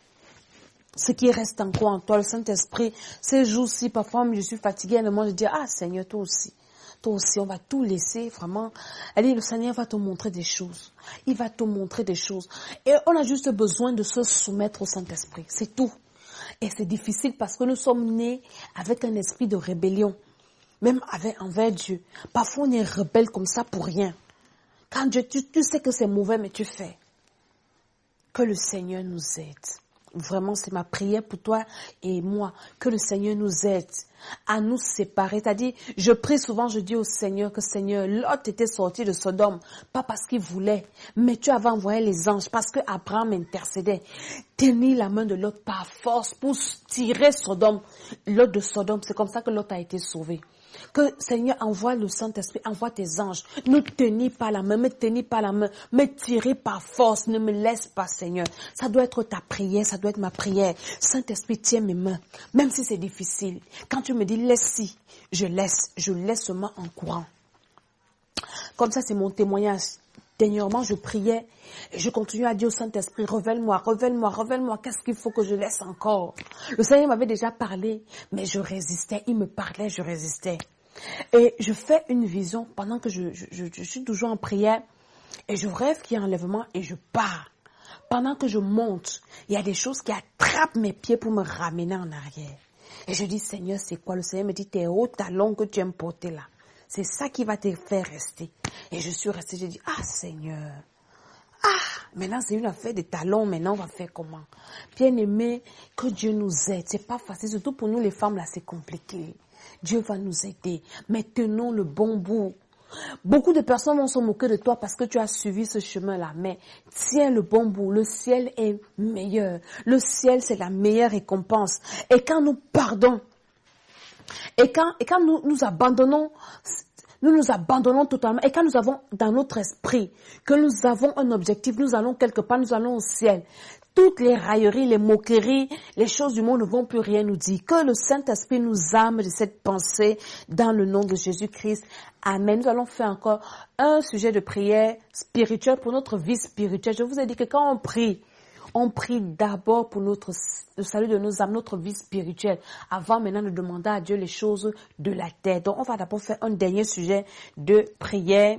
ce qui reste encore en toi. Le Saint-Esprit, ces jours-ci, parfois je suis fatiguée, à un moment je dis, ah Seigneur, toi aussi, on va tout laisser, vraiment. Allez, le Seigneur va te montrer des choses. Il va te montrer des choses. Et on a juste besoin de se soumettre au Saint-Esprit, c'est tout. Et c'est difficile parce que nous sommes nés avec un esprit de rébellion, même envers Dieu. Parfois on est rebelle comme ça pour rien. Quand Dieu, tu sais que c'est mauvais, mais tu fais. Que le Seigneur nous aide. Vraiment, c'est ma prière pour toi et moi. Que le Seigneur nous aide à nous séparer. C'est-à-dire, je prie souvent, je dis au Seigneur que Seigneur, Lot était sorti de Sodome, pas parce qu'il voulait, mais tu avais envoyé les anges, parce que Abraham intercédait. Tenir la main de Lot par force pour tirer Sodome, Lot de Sodome. C'est comme ça que Lot a été sauvé. Que Seigneur envoie le Saint-Esprit, envoie tes anges. Ne tenez pas la main, me tenez pas la main, me tirez par force, ne me laisse pas Seigneur. Ça doit être ta prière, ça doit être ma prière. Saint-Esprit, tiens mes mains, même si c'est difficile. Quand tu me dis laisse-y, je laisse seulement en courant. Comme ça, c'est mon témoignage. Dernièrement, je priais et je continuais à dire au Saint-Esprit, révèle-moi, qu'est-ce qu'il faut que je laisse encore? Le Seigneur m'avait déjà parlé, mais je résistais, il me parlait, je résistais. Et je fais une vision pendant que je suis toujours en prière et je rêve qu'il y a un enlèvement et je pars. Pendant que je monte, il y a des choses qui attrapent mes pieds pour me ramener en arrière. Et je dis, Seigneur, c'est quoi? Le Seigneur me dit, tes hauts talons que tu aimes porter là. C'est ça qui va te faire rester. Et je suis restée, j'ai dit, ah Seigneur, maintenant c'est une affaire de talons, maintenant on va faire comment? Bien-aimé, que Dieu nous aide, c'est pas facile, surtout pour nous les femmes là, c'est compliqué. Dieu va nous aider, mais tenons le bon bout. Beaucoup de personnes vont se moquer de toi parce que tu as suivi ce chemin-là, mais tiens le bon bout, le ciel est meilleur. Le ciel, c'est la meilleure récompense. Et quand nous pardonnons, et quand nous abandonnons totalement, et quand nous avons dans notre esprit que nous avons un objectif, nous allons quelque part, nous allons au ciel. Toutes les railleries, les moqueries, les choses du monde ne vont plus rien nous dire. Que le Saint-Esprit nous arme de cette pensée dans le nom de Jésus-Christ. Amen. Nous allons faire encore un sujet de prière spirituelle pour notre vie spirituelle. Je vous ai dit que quand on prie d'abord pour le salut de nos âmes, notre vie spirituelle, avant maintenant de demander à Dieu les choses de la terre. Donc, on va d'abord faire un dernier sujet de prière.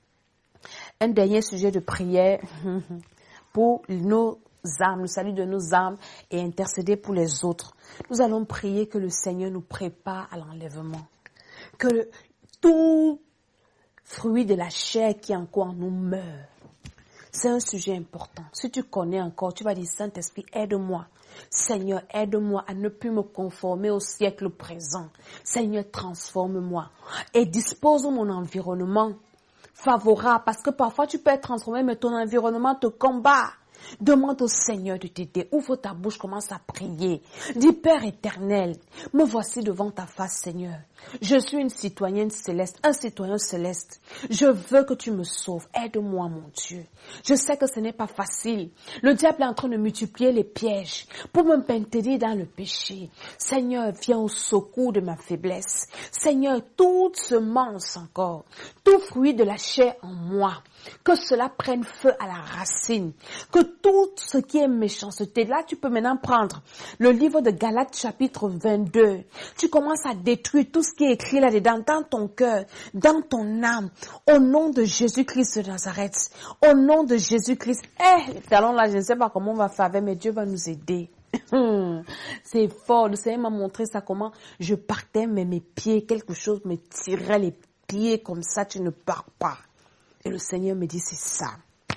Un dernier sujet de prière pour nos âmes, le salut de nos âmes et intercéder pour les autres. Nous allons prier que le Seigneur nous prépare à l'enlèvement. Que tout fruit de la chair qui est encore en nous meure. C'est un sujet important. Si tu connais encore, tu vas dire, Saint-Esprit, aide-moi. Seigneur, aide-moi à ne plus me conformer au siècle présent. Seigneur, transforme-moi. Et dispose mon environnement favorable. Parce que parfois, tu peux être transformé, mais ton environnement te combat. Demande au Seigneur de t'aider. Ouvre ta bouche, commence à prier. Dis, Père éternel, me voici devant ta face, Seigneur. Je suis une citoyenne céleste, un citoyen céleste. Je veux que tu me sauves. Aide-moi, mon Dieu. Je sais que ce n'est pas facile. Le diable est en train de multiplier les pièges pour me maintenir dans le péché. Seigneur, viens au secours de ma faiblesse. Seigneur, toute semence encore, tout fruit de la chair en moi, que cela prenne feu à la racine. Que tout ce qui est méchanceté, là tu peux maintenant prendre le livre de Galates chapitre 22. Tu commences à détruire tout ce qui est écrit là-dedans, dans ton cœur, dans ton âme, au nom de Jésus-Christ de Nazareth. Au nom de Jésus-Christ. Les talons là, je ne sais pas comment on va faire avec, mais Dieu va nous aider. C'est fort. Le Seigneur m'a montré ça, comment je partais, mais mes pieds, quelque chose me tirait les pieds comme ça, tu ne pars pas. Et le Seigneur me dit, c'est ça.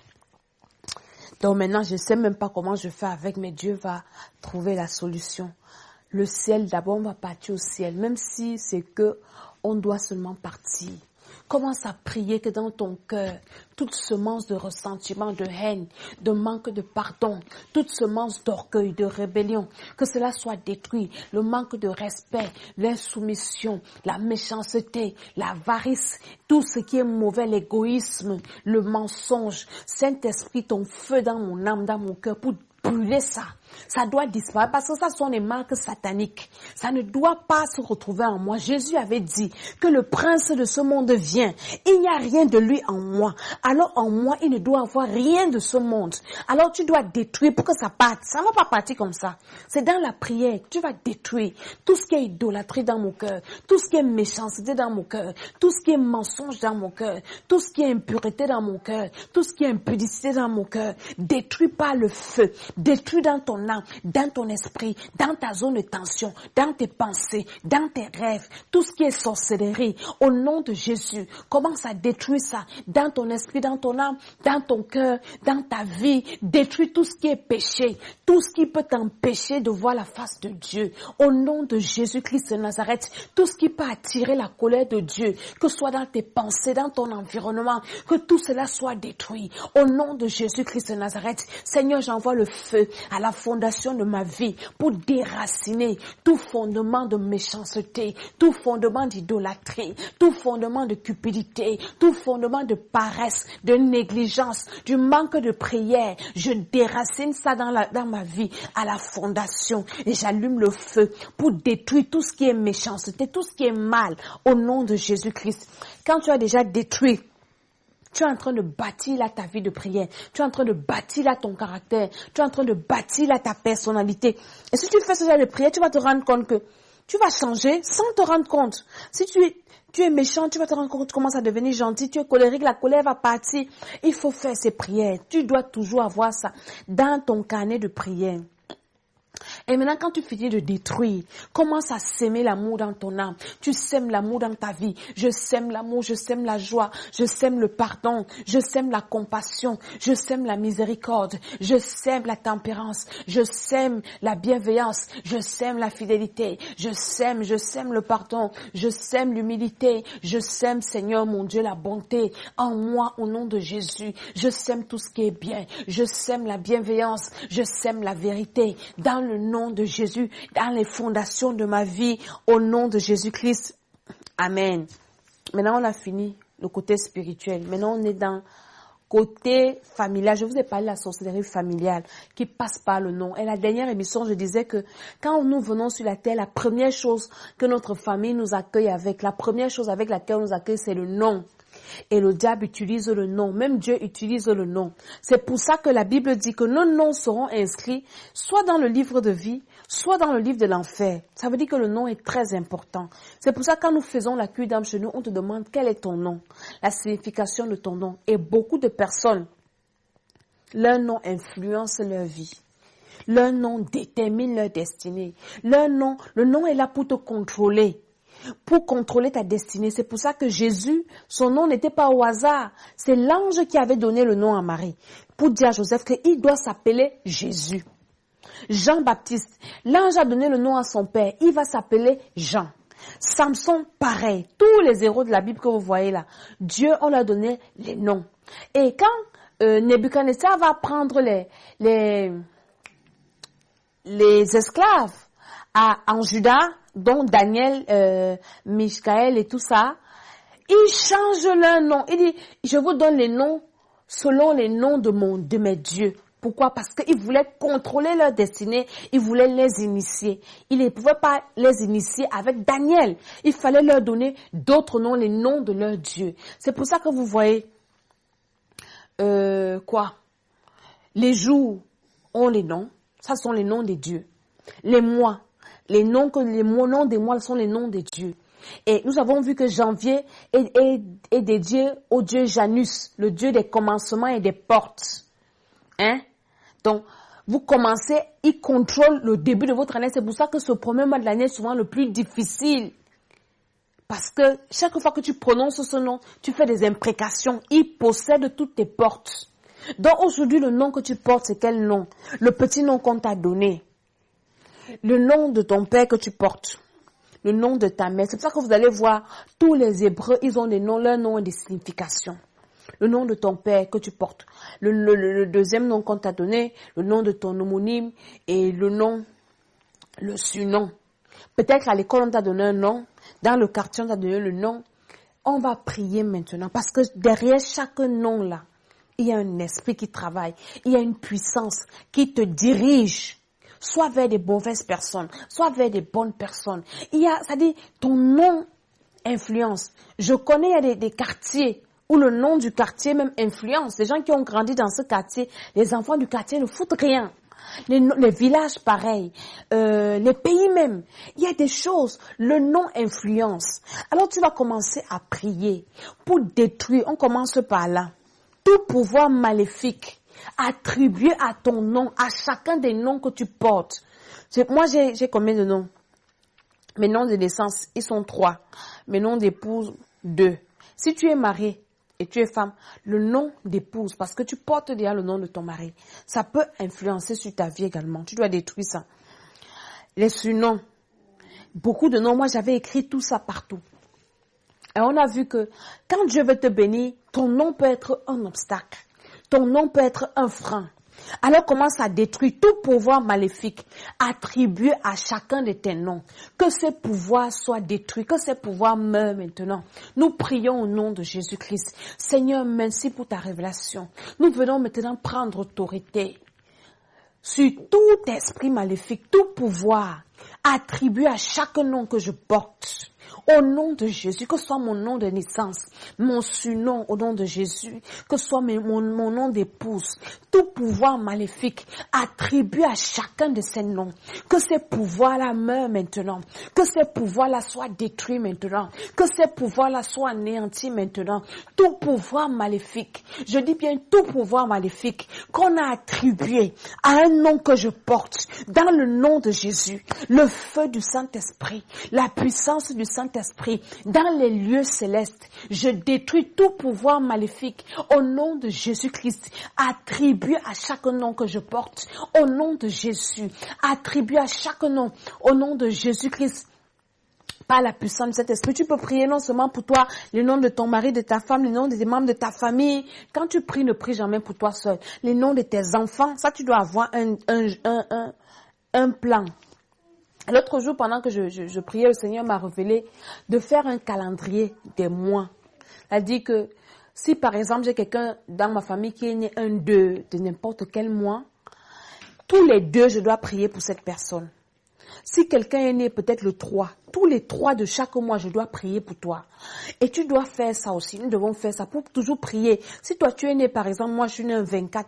Donc maintenant, je ne sais même pas comment je fais avec, mais Dieu va trouver la solution. Le ciel, d'abord, on va partir au ciel, même si c'est que on doit seulement partir. Commence à prier que dans ton cœur, toute semence de ressentiment, de haine, de manque de pardon, toute semence d'orgueil, de rébellion, que cela soit détruit, le manque de respect, l'insoumission, la méchanceté, l'avarice, tout ce qui est mauvais, l'égoïsme, le mensonge. Saint-Esprit, ton feu dans mon âme, dans mon cœur, pour brûler ça. Ça doit disparaître parce que ça sont les marques sataniques. Ça ne doit pas se retrouver en moi. Jésus avait dit que le prince de ce monde vient. Il n'y a rien de lui en moi. Alors en moi, il ne doit avoir rien de ce monde. Alors tu dois détruire pour que ça parte. Ça ne va pas partir comme ça. C'est dans la prière que tu vas détruire tout ce qui est idolâtrie dans mon cœur, tout ce qui est méchanceté dans mon cœur, tout ce qui est mensonge dans mon cœur, tout ce qui est impureté dans mon cœur, tout ce qui est impudicité dans mon cœur. Détruis par le feu. Détruis dans ton âme, dans ton esprit, dans ta zone de tension, dans tes pensées, dans tes rêves, tout ce qui est sorcellerie, au nom de Jésus, commence à détruire ça dans ton esprit, dans ton âme, dans ton cœur, dans ta vie. Détruis tout ce qui est péché, tout ce qui peut t'empêcher de voir la face de Dieu. Au nom de Jésus-Christ de Nazareth, tout ce qui peut attirer la colère de Dieu, que ce soit dans tes pensées, dans ton environnement, que tout cela soit détruit. Au nom de Jésus-Christ de Nazareth, Seigneur, j'envoie le feu à la fondation de ma vie pour déraciner tout fondement de méchanceté, tout fondement d'idolâtrie, tout fondement de cupidité, tout fondement de paresse, de négligence, du manque de prière. Je déracine ça dans ma vie à la fondation et j'allume le feu pour détruire tout ce qui est méchanceté, tout ce qui est mal au nom de Jésus-Christ. Quand tu as déjà détruit, tu es en train de bâtir là ta vie de prière. Tu es en train de bâtir là ton caractère. Tu es en train de bâtir là ta personnalité. Et si tu fais ce genre de prière, tu vas te rendre compte que tu vas changer sans te rendre compte. Si tu es méchant, tu vas te rendre compte que tu commences à devenir gentil. Tu es colérique, la colère va partir. Il faut faire ces prières. Tu dois toujours avoir ça dans ton carnet de prière. Et maintenant, quand tu finis de détruire, commence à s'aimer l'amour dans ton âme. Tu sèmes l'amour dans ta vie. Je sème l'amour, je sème la joie, je sème le pardon, je sème la compassion, je sème la miséricorde, je sème la tempérance, je sème la bienveillance, je sème la fidélité, je sème le pardon, je sème l'humilité, je sème, Seigneur mon Dieu, la bonté en moi au nom de Jésus. Je sème tout ce qui est bien, je sème la bienveillance, je sème la vérité dans le nom de Jésus, dans les fondations de ma vie, au nom de Jésus-Christ. Amen. Maintenant, on a fini le côté spirituel. Maintenant, on est dans côté familial. Je vous ai parlé de la sorcellerie familiale qui passe par le nom. Et la dernière émission, je disais que quand nous venons sur la terre, la première chose que notre famille nous accueille avec, la première chose avec laquelle on nous accueille, c'est le nom. Et le diable utilise le nom. Même Dieu utilise le nom. C'est pour ça que la Bible dit que nos noms seront inscrits soit dans le livre de vie, soit dans le livre de l'enfer. Ça veut dire que le nom est très important. C'est pour ça que quand nous faisons la cure d'âme chez nous, on te demande quel est ton nom, la signification de ton nom. Et beaucoup de personnes, leur nom influence leur vie. Leur nom détermine leur destinée. Le nom est là pour te contrôler. Pour contrôler ta destinée. C'est pour ça que Jésus, son nom n'était pas au hasard. C'est l'ange qui avait donné le nom à Marie. Pour dire à Joseph qu'il doit s'appeler Jésus. Jean-Baptiste, l'ange a donné le nom à son père. Il va s'appeler Jean. Samson, pareil. Tous les héros de la Bible que vous voyez là, Dieu, on leur a donné les noms. Et quand Nebuchadnezzar va prendre les esclaves en Juda, dont Daniel, Michaël et tout ça, ils changent leur nom. Il dit, je vous donne les noms selon les noms de mes dieux. Pourquoi? Parce qu'ils voulaient contrôler leur destinée, ils voulaient les initier. Ils ne pouvaient pas les initier avec Daniel. Il fallait leur donner d'autres noms, les noms de leurs dieux. C'est pour ça que vous voyez, les jours ont les noms, ça sont les noms des dieux. Les mois, les noms des mois sont les noms des dieux. Et nous avons vu que janvier est dédié au dieu Janus, le dieu des commencements et des portes. Donc, vous commencez, il contrôle le début de votre année. C'est pour ça que ce premier mois de l'année est souvent le plus difficile. Parce que chaque fois que tu prononces ce nom, tu fais des imprécations. Il possède toutes tes portes. Donc aujourd'hui, le nom que tu portes, c'est quel nom? Le petit nom qu'on t'a donné. Le nom de ton père que tu portes. le nom de ta mère. C'est pour ça que vous allez voir, tous les Hébreux, ils ont des noms, leur nom a des significations. Le nom de ton père que tu portes, le deuxième nom qu'on t'a donné, le nom de ton homonyme et le surnom. Peut-être à l'école on t'a donné un nom, dans le quartier on t'a donné le nom. On va prier maintenant parce que derrière chaque nom là, il y a un esprit qui travaille, il y a une puissance qui te dirige, soit vers des mauvaises personnes, soit vers des bonnes personnes. C'est-à-dire, ton nom influence. Je connais, il y a des quartiers où le nom du quartier même influence. Les gens qui ont grandi dans ce quartier, les enfants du quartier ne foutent rien. Les villages pareil, les pays même, il y a des choses, le nom influence. Alors tu vas commencer à prier pour détruire, on commence par là, tout pouvoir maléfique attribué à ton nom, à chacun des noms que tu portes. Moi j'ai combien de noms? Mes noms de naissance, ils sont 3. Mes noms d'épouse, 2. Si tu es marié et tu es femme, le nom d'épouse, parce que tu portes déjà le nom de ton mari, ça peut influencer sur ta vie également. Tu dois détruire ça. Les surnoms, beaucoup de noms, moi j'avais écrit tout ça partout. Et on a vu que quand Dieu veut te bénir, ton nom peut être un obstacle. Ton nom peut être un frein. Alors commence à détruire tout pouvoir maléfique attribué à chacun de tes noms. Que ces pouvoirs soient détruits, que ces pouvoirs meurent maintenant. Nous prions au nom de Jésus-Christ. Seigneur, merci pour ta révélation. Nous venons maintenant prendre autorité sur tout esprit maléfique, tout pouvoir attribué à chaque nom que je porte. Au nom de Jésus, que ce soit mon nom de naissance, mon surnom au nom de Jésus, que ce soit mon nom d'épouse, tout pouvoir maléfique attribué à chacun de ces noms, que ces pouvoirs-là meurent maintenant, que ces pouvoirs-là soient détruits maintenant, que ces pouvoirs-là soient anéantis maintenant, tout pouvoir maléfique, je dis bien tout pouvoir maléfique qu'on a attribué à un nom que je porte, dans le nom de Jésus, le feu du Saint-Esprit, la puissance du Saint-Esprit, dans les lieux célestes, je détruis tout pouvoir maléfique au nom de Jésus-Christ, attribué à chaque nom que je porte, au nom de Jésus, attribué à chaque nom, au nom de Jésus-Christ. Par la puissance de cet esprit, tu peux prier non seulement pour toi, les noms de ton mari, de ta femme, les noms des membres de ta famille. Quand tu pries, ne prie jamais pour toi seul. Les noms de tes enfants, ça tu dois avoir un plan. L'autre jour, pendant que je priais, le Seigneur m'a révélé de faire un calendrier des mois. C'est-à-dire que si par exemple j'ai quelqu'un dans ma famille qui est né un 2 de n'importe quel mois, tous les 2 je dois prier pour cette personne. Si quelqu'un est né peut-être le 3, tous les 3 de chaque mois, je dois prier pour toi. Et tu dois faire ça aussi. Nous devons faire ça pour toujours prier. Si toi tu es né, par exemple, moi je suis né un 24.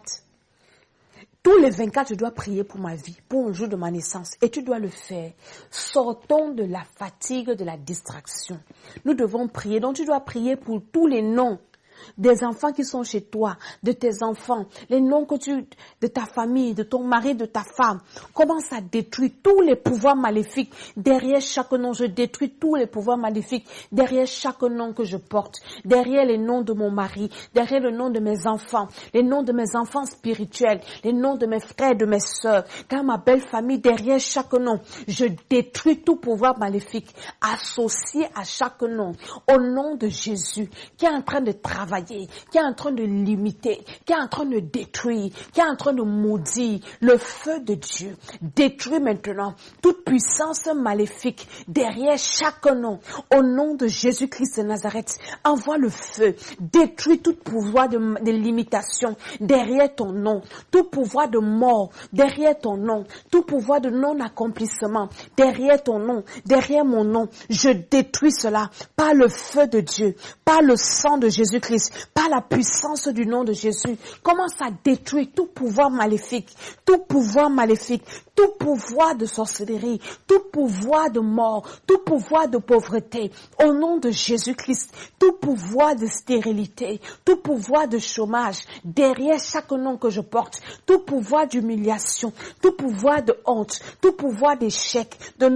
Tous les 24, je dois prier pour ma vie, pour le jour de ma naissance. Et tu dois le faire. Sortons de la fatigue, de la distraction. Nous devons prier. Donc tu dois prier pour tous les noms des enfants qui sont chez toi, de tes enfants, les noms de ta famille, de ton mari, de ta femme. Commence à détruire tous les pouvoirs maléfiques. Derrière chaque nom, je détruis tous les pouvoirs maléfiques. Derrière chaque nom que je porte. Derrière les noms de mon mari. Derrière le nom de mes enfants. Les noms de mes enfants spirituels. Les noms de mes frères, de mes sœurs. Dans ma belle famille, derrière chaque nom, je détruis tout pouvoir maléfique associé à chaque nom. Au nom de Jésus, qui est en train de travailler, qui est en train de limiter, qui est en train de détruire, qui est en train de maudire. Le feu de Dieu détruit maintenant toute puissance maléfique derrière chaque nom. Au nom de Jésus-Christ de Nazareth, envoie le feu, détruis tout pouvoir de limitation derrière ton nom, tout pouvoir de mort derrière ton nom, tout pouvoir de non-accomplissement derrière ton nom, derrière mon nom. Je détruis cela par le feu de Dieu, par le sang de Jésus-Christ, par la puissance du nom de Jésus. Commence à détruire tout pouvoir maléfique, tout pouvoir maléfique, tout pouvoir de sorcellerie, tout pouvoir de mort, tout pouvoir de pauvreté. Au nom de Jésus-Christ, tout pouvoir de stérilité, tout pouvoir de chômage, derrière chaque nom que je porte, tout pouvoir d'humiliation, tout pouvoir de honte, tout pouvoir d'échec, de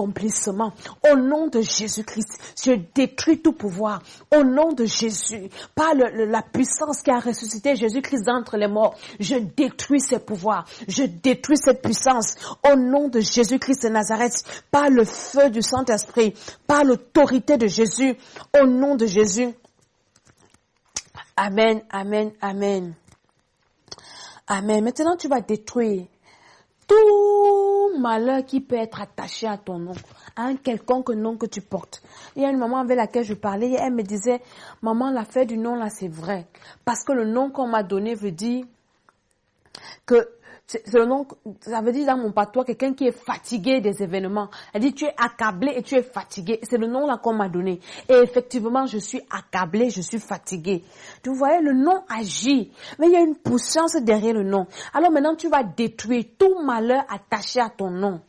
non-accomplissement. Au nom de Jésus-Christ, je détruis tout pouvoir. Au nom de Jésus, par la puissance qui a ressuscité Jésus-Christ d'entre les morts. Je détruis ses pouvoirs. Je détruis cette puissance au nom de Jésus-Christ de Nazareth, par le feu du Saint-Esprit, par l'autorité de Jésus, au nom de Jésus. Amen, amen, amen. Amen. Maintenant, tu vas détruire tout malheur qui peut être attaché à ton nom, à un quelconque nom que tu portes. Il y a une maman avec laquelle je parlais et elle me disait, maman, l'affaire du nom là, c'est vrai. Parce que le nom qu'on m'a donné veut dire que c'est le nom, ça veut dire dans mon patois, quelqu'un qui est fatigué des événements. Elle dit, tu es accablé et tu es fatigué. C'est le nom là qu'on m'a donné. Et effectivement, je suis accablé, je suis fatigué. Vous voyez, le nom agit. Mais il y a une puissance derrière le nom. Alors maintenant, tu vas détruire tout malheur attaché à ton nom.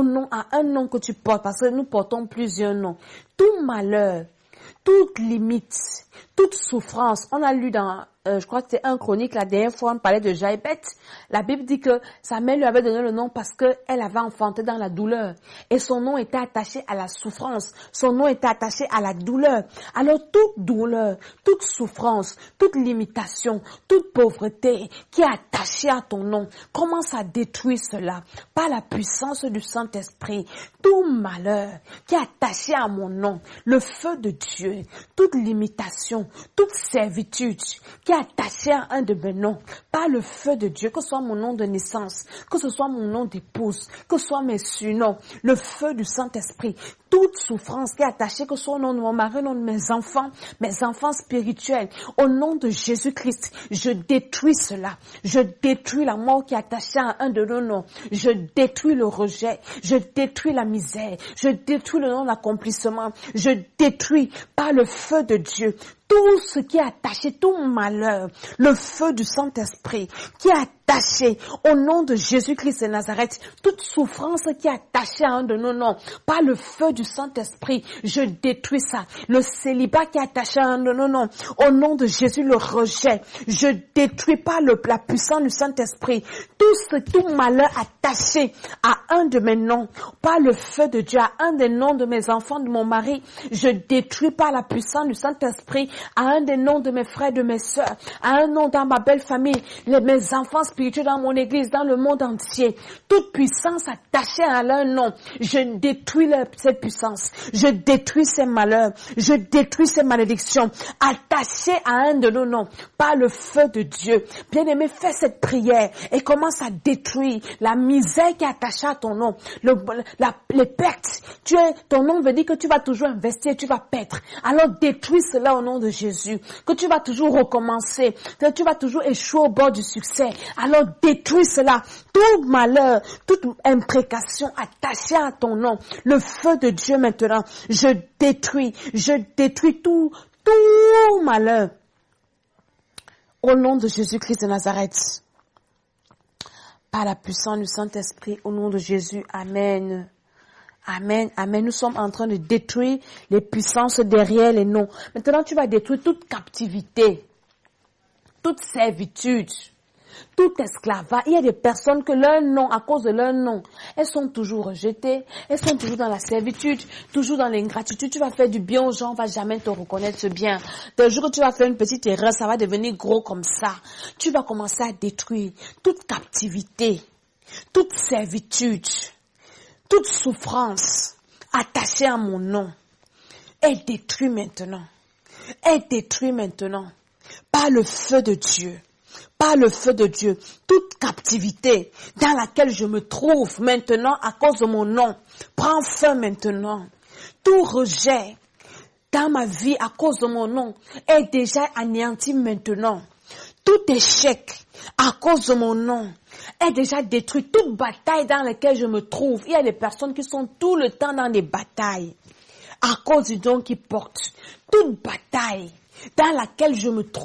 À un nom que tu portes, parce que nous portons plusieurs noms. Tout malheur, toute limite, toute souffrance. On a lu dans, je crois que c'est un chronique, la dernière fois on parlait de Jaïbet. La Bible dit que sa mère lui avait donné le nom parce qu'elle avait enfanté dans la douleur. Et son nom était attaché à la souffrance. Son nom était attaché à la douleur. Alors toute douleur, toute souffrance, toute limitation, toute pauvreté qui est attachée à ton nom, commence à détruire cela par la puissance du Saint-Esprit. Tout malheur qui est attaché à mon nom, le feu de Dieu, toute limitation, toute servitude qui est attachée à un de mes noms, par le feu de Dieu, que ce soit mon nom de naissance, que ce soit mon nom d'épouse, que ce soit mes surnoms, le feu du Saint-Esprit, toute souffrance qui est attachée, que ce soit au nom de mon mari, au nom de mes enfants spirituels, au nom de Jésus-Christ, je détruis cela. Je détruis la mort qui est attachée à un de nos noms. Je détruis le rejet. Je détruis la misère. Je détruis le non-accomplissement. Je détruis par le feu de Dieu tout ce qui est attaché, tout malheur, le feu du Saint-Esprit qui est attaché au nom de Jésus-Christ de Nazareth, toute souffrance qui est attachée à un de nos noms, par le feu du Saint-Esprit, je détruis ça. Le célibat qui est attaché à un de nos noms, au nom de Jésus, le rejet, je détruis par la puissance du Saint-Esprit, tout malheur attaché à un de mes noms, par le feu de Dieu, à un des noms de mes enfants, de mon mari, je détruis par la puissance du Saint-Esprit, à un des noms de mes frères, de mes sœurs, à un nom dans ma belle famille, mes enfants spirituels dans mon église, dans le monde entier. Toute puissance attachée à un nom, je détruis cette puissance. Je détruis ces malheurs. Je détruis ces malédictions attachées à un de nos noms par le feu de Dieu. Bien-aimé, fais cette prière et commence à détruire la misère qui est attachée à ton nom. Les pertes. Ton nom veut dire que tu vas toujours investir, tu vas perdre. Alors détruis cela au nom de Jésus. Que tu vas toujours recommencer. Que tu vas toujours échouer au bord du succès. Alors détruis cela. Tout malheur, toute imprécation attachée à ton nom. Le feu de Dieu maintenant. Je détruis tout malheur. Au nom de Jésus-Christ de Nazareth. Par la puissance du Saint-Esprit, au nom de Jésus. Amen. Amen, amen. Nous sommes en train de détruire les puissances derrière les noms. Maintenant, tu vas détruire toute captivité, toute servitude, tout esclavage. Il y a des personnes que leur nom, à cause de leur nom, elles sont toujours rejetées, elles sont toujours dans la servitude, toujours dans l'ingratitude. Tu vas faire du bien aux gens, on va jamais te reconnaître ce bien. D'un jour que tu vas faire une petite erreur, ça va devenir gros comme ça. Tu vas commencer à détruire toute captivité, toute servitude, toute souffrance attachée à mon nom est détruite maintenant. Est détruite maintenant. Par le feu de Dieu. Par le feu de Dieu. Toute captivité dans laquelle je me trouve maintenant à cause de mon nom prend fin maintenant. Tout rejet dans ma vie à cause de mon nom est déjà anéanti maintenant. Tout échec à cause de mon nom est déjà détruit. Toute bataille dans laquelle je me trouve, il y a des personnes qui sont tout le temps dans des batailles à cause du don qu'ils portent. Toute bataille dans laquelle je me trouve,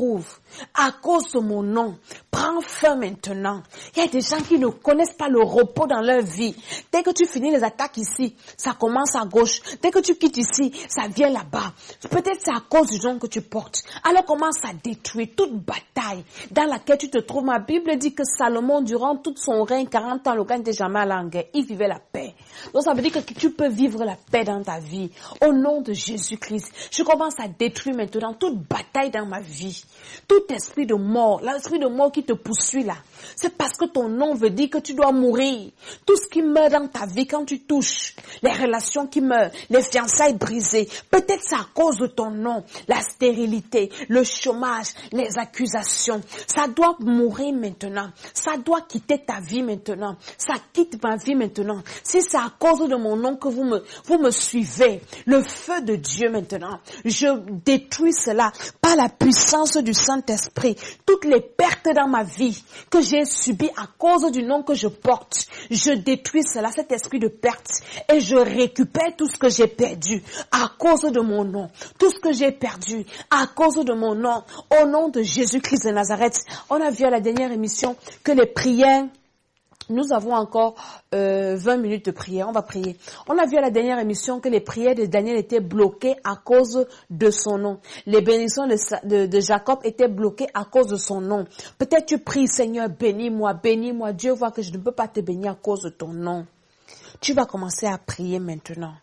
à cause de mon nom, prends fin maintenant. Il y a des gens qui ne connaissent pas le repos dans leur vie. Dès que tu finis les attaques ici, ça commence à gauche. Dès que tu quittes ici, ça vient là-bas. Peut-être c'est à cause du nom que tu portes. Alors commence à détruire toute bataille dans laquelle tu te trouves. Ma Bible dit que Salomon, durant tout son règne, 40 ans, le gars n'était jamais allé en guerre. Il vivait la paix. Donc ça veut dire que tu peux vivre la paix dans ta vie. Au nom de Jésus-Christ, je commence à détruire maintenant toute bataille dans ma vie. Tout esprit de mort, l'esprit de mort qui te poursuit là, c'est parce que ton nom veut dire que tu dois mourir. Tout ce qui meurt dans ta vie quand tu touches, les relations qui meurent, les fiançailles brisées, peut-être c'est à cause de ton nom, la stérilité, le chômage, les accusations. Ça doit mourir maintenant. Ça doit quitter ta vie maintenant. Ça quitte ma vie maintenant. Si c'est à cause de mon nom que vous me suivez, le feu de Dieu maintenant, je détruis cela par la puissance du Saint-Esprit. Toutes les pertes dans ma vie que j'ai subies à cause du nom que je porte, je détruis cela, cet esprit de perte, et je récupère tout ce que j'ai perdu à cause de mon nom. Tout ce que j'ai perdu à cause de mon nom, au nom de Jésus-Christ de Nazareth. On a vu à la dernière émission que les prières, nous avons encore 20 minutes de prière, on va prier. On a vu à la dernière émission que les prières de Daniel étaient bloquées à cause de son nom. Les bénédictions de Jacob étaient bloquées à cause de son nom. Peut-être tu pries, Seigneur, bénis-moi, bénis-moi. Dieu voit que je ne peux pas te bénir à cause de ton nom. Tu vas commencer à prier maintenant.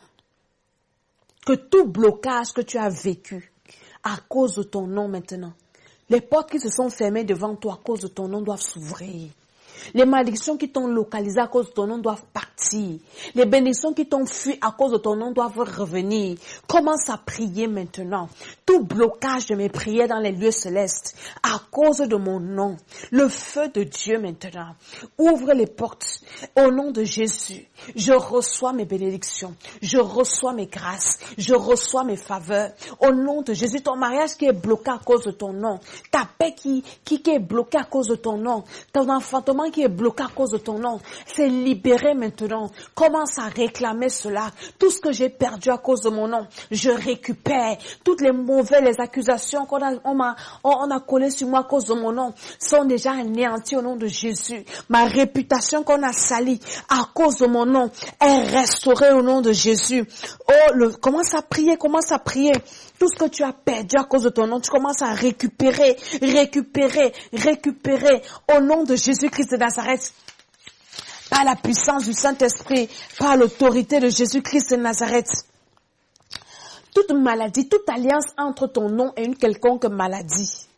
Que tout blocage que tu as vécu à cause de ton nom maintenant, les portes qui se sont fermées devant toi à cause de ton nom doivent s'ouvrir. Les malédictions qui t'ont localisé à cause de ton nom doivent partir. Les bénédictions qui t'ont fui à cause de ton nom doivent revenir. Commence à prier maintenant. Tout blocage de mes prières dans les lieux célestes à cause de mon nom. Le feu de Dieu maintenant. Ouvre les portes au nom de Jésus. Je reçois mes bénédictions. Je reçois mes grâces. Je reçois mes faveurs. Au nom de Jésus, ton mariage qui est bloqué à cause de ton nom. Ta paix qui est bloquée à cause de ton nom. Ton enfantement qui est bloqué à cause de ton nom, c'est libéré maintenant. Commence à réclamer cela. Tout ce que j'ai perdu à cause de mon nom, je récupère. Toutes les mauvaises accusations qu'on a collées sur moi à cause de mon nom sont déjà anéanties au nom de Jésus. Ma réputation qu'on a salie à cause de mon nom est restaurée au nom de Jésus. Commence à prier, commence à prier. Tout ce que tu as perdu à cause de ton nom, tu commences à récupérer au nom de Jésus-Christ de Nazareth. Par la puissance du Saint-Esprit, par l'autorité de Jésus-Christ de Nazareth. Toute maladie, toute alliance entre ton nom et une quelconque maladie.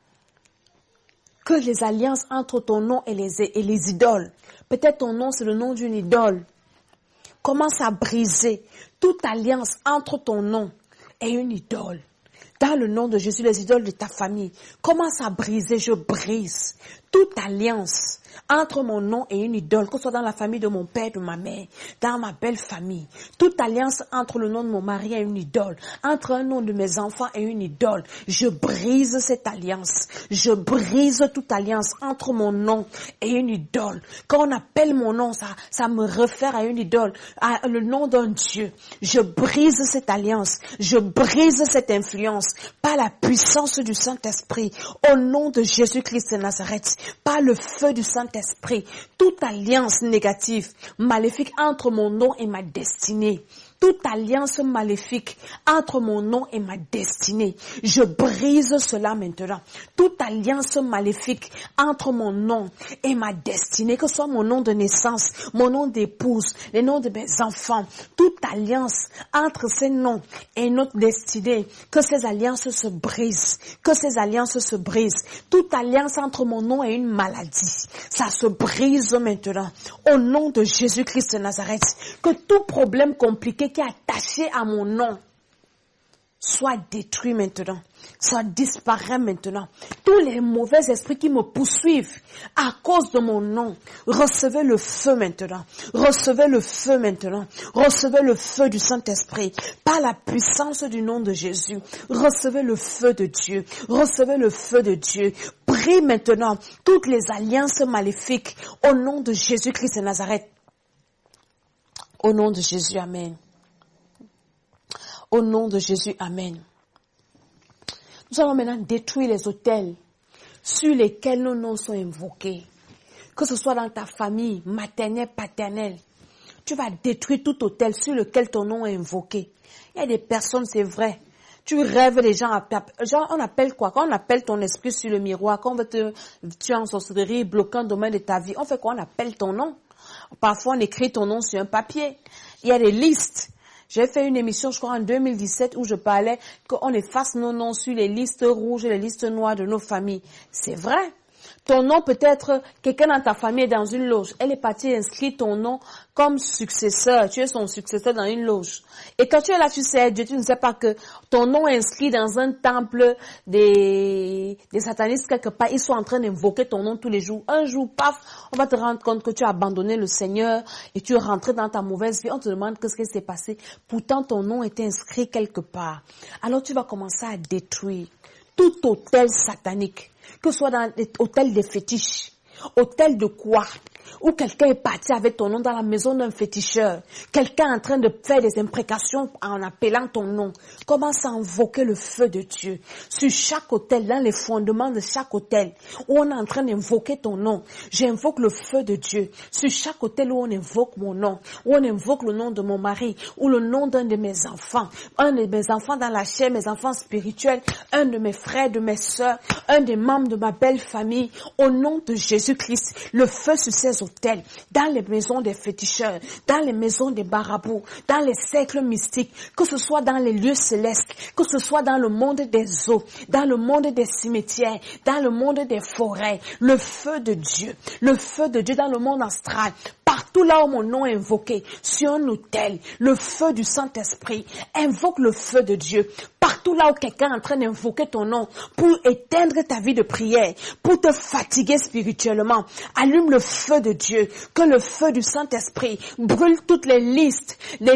Que les alliances entre ton nom et les idoles. Peut-être ton nom c'est le nom d'une idole. Commence à briser toute alliance entre ton nom et une idole. Dans le nom de Jésus, les idoles de ta famille, commence à briser, je brise toute alliance entre mon nom et une idole, que ce soit dans la famille de mon père, de ma mère, dans ma belle famille. Toute alliance entre le nom de mon mari et une idole, entre un nom de mes enfants et une idole. Je brise cette alliance. Je brise toute alliance entre mon nom et une idole. Quand on appelle mon nom, ça me réfère à une idole, à le nom d'un Dieu. Je brise cette alliance. Je brise cette influence par la puissance du Saint-Esprit. Au nom de Jésus-Christ de Nazareth, par le feu du Saint-Esprit, toute alliance négative, maléfique entre mon nom et ma destinée, toute alliance maléfique entre mon nom et ma destinée, je brise cela maintenant. Toute alliance maléfique entre mon nom et ma destinée, que ce soit mon nom de naissance, mon nom d'épouse, les noms de mes enfants, toute alliance entre ces noms et notre destinée, que ces alliances se brisent, que ces alliances se brisent. Toute alliance entre mon nom et une maladie, ça se brise maintenant. Au nom de Jésus-Christ de Nazareth, que tout problème compliqué qui est attaché à mon nom soit détruit maintenant, soit disparaît maintenant. Tous les mauvais esprits qui me poursuivent à cause de mon nom, recevez le feu maintenant, recevez le feu maintenant, recevez le feu du Saint-Esprit, par la puissance du nom de Jésus, recevez le feu de Dieu, recevez le feu de Dieu. Prie maintenant toutes les alliances maléfiques au nom de Jésus-Christ de Nazareth. Au nom de Jésus, amen. Au nom de Jésus, amen. Nous allons maintenant détruire les autels sur lesquels nos noms sont invoqués. Que ce soit dans ta famille, maternelle, paternelle. Tu vas détruire tout autel sur lequel ton nom est invoqué. Il y a des personnes, c'est vrai. Tu rêves, les gens, on appelle quoi? Quand on appelle ton esprit sur le miroir, quand on veut te tuer en sorcellerie, bloquer un domaine de ta vie, on fait quoi? On appelle ton nom. Parfois, on écrit ton nom sur un papier. Il y a des listes. J'ai fait une émission, je crois, en 2017 où je parlais qu'on efface nos noms sur les listes rouges et les listes noires de nos familles. C'est vrai. Ton nom peut être, quelqu'un dans ta famille est dans une loge. Elle est partie inscrire ton nom comme successeur. Tu es son successeur dans une loge. Et quand tu es là, tu sais Dieu, tu ne sais pas que ton nom est inscrit dans un temple des satanistes quelque part. Ils sont en train d'invoquer ton nom tous les jours. Un jour, paf, on va te rendre compte que tu as abandonné le Seigneur et tu es rentré dans ta mauvaise vie. On te demande qu'est-ce qui s'est passé. Pourtant, ton nom était inscrit quelque part. Alors, tu vas commencer à détruire tout autel satanique. Que ce soit dans l'hôtel des fétiches, hôtel de quoi, ou quelqu'un est parti avec ton nom dans la maison d'un féticheur, quelqu'un est en train de faire des imprécations en appelant ton nom, commence à invoquer le feu de Dieu sur chaque hôtel, dans les fondements de chaque hôtel, où on est en train d'invoquer ton nom. J'invoque le feu de Dieu sur chaque hôtel où on invoque mon nom, où on invoque le nom de mon mari, ou le nom d'un de mes enfants, un de mes enfants dans la chair, mes enfants spirituels, un de mes frères, de mes sœurs, un des membres de ma belle famille, au nom de Jésus-Christ, le feu sur ces hôtels, dans les maisons des féticheurs, dans les maisons des marabouts, dans les cercles mystiques, que ce soit dans les lieux célestes, que ce soit dans le monde des eaux, dans le monde des cimetières, dans le monde des forêts, le feu de Dieu dans le monde astral, partout là où mon nom est invoqué, sur un autel, le feu du Saint-Esprit, invoque le feu de Dieu. Partout là où quelqu'un est en train d'invoquer ton nom pour éteindre ta vie de prière, pour te fatiguer spirituellement, allume le feu de Dieu, que le feu du Saint-Esprit brûle toutes les listes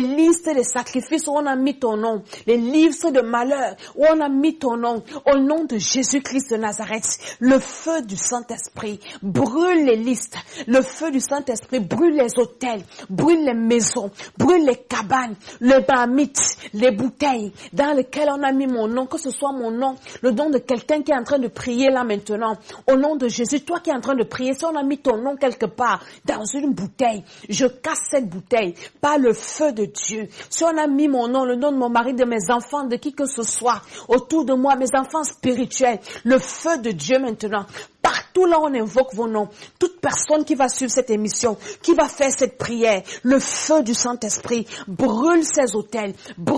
des sacrifices où on a mis ton nom, les livres de malheur où on a mis ton nom, au nom de Jésus-Christ de Nazareth. Le feu du Saint-Esprit brûle les listes, le feu du Saint-Esprit brûle les hôtels, brûle les maisons, brûle les cabanes, les barmites, les bouteilles dans lesquelles on a mis mon nom, que ce soit mon nom, le nom de quelqu'un qui est en train de prier là maintenant, au nom de Jésus, toi qui es en train de prier, si on a mis ton nom quelque part dans une bouteille, je casse cette bouteille par le feu de Dieu. Si on a mis mon nom, le nom de mon mari, de mes enfants, de qui que ce soit autour de moi, mes enfants spirituels, le feu de Dieu maintenant. Partout là, on invoque vos noms. Toute personne qui va suivre cette émission, qui va faire cette prière, le feu du Saint-Esprit brûle ces hôtels,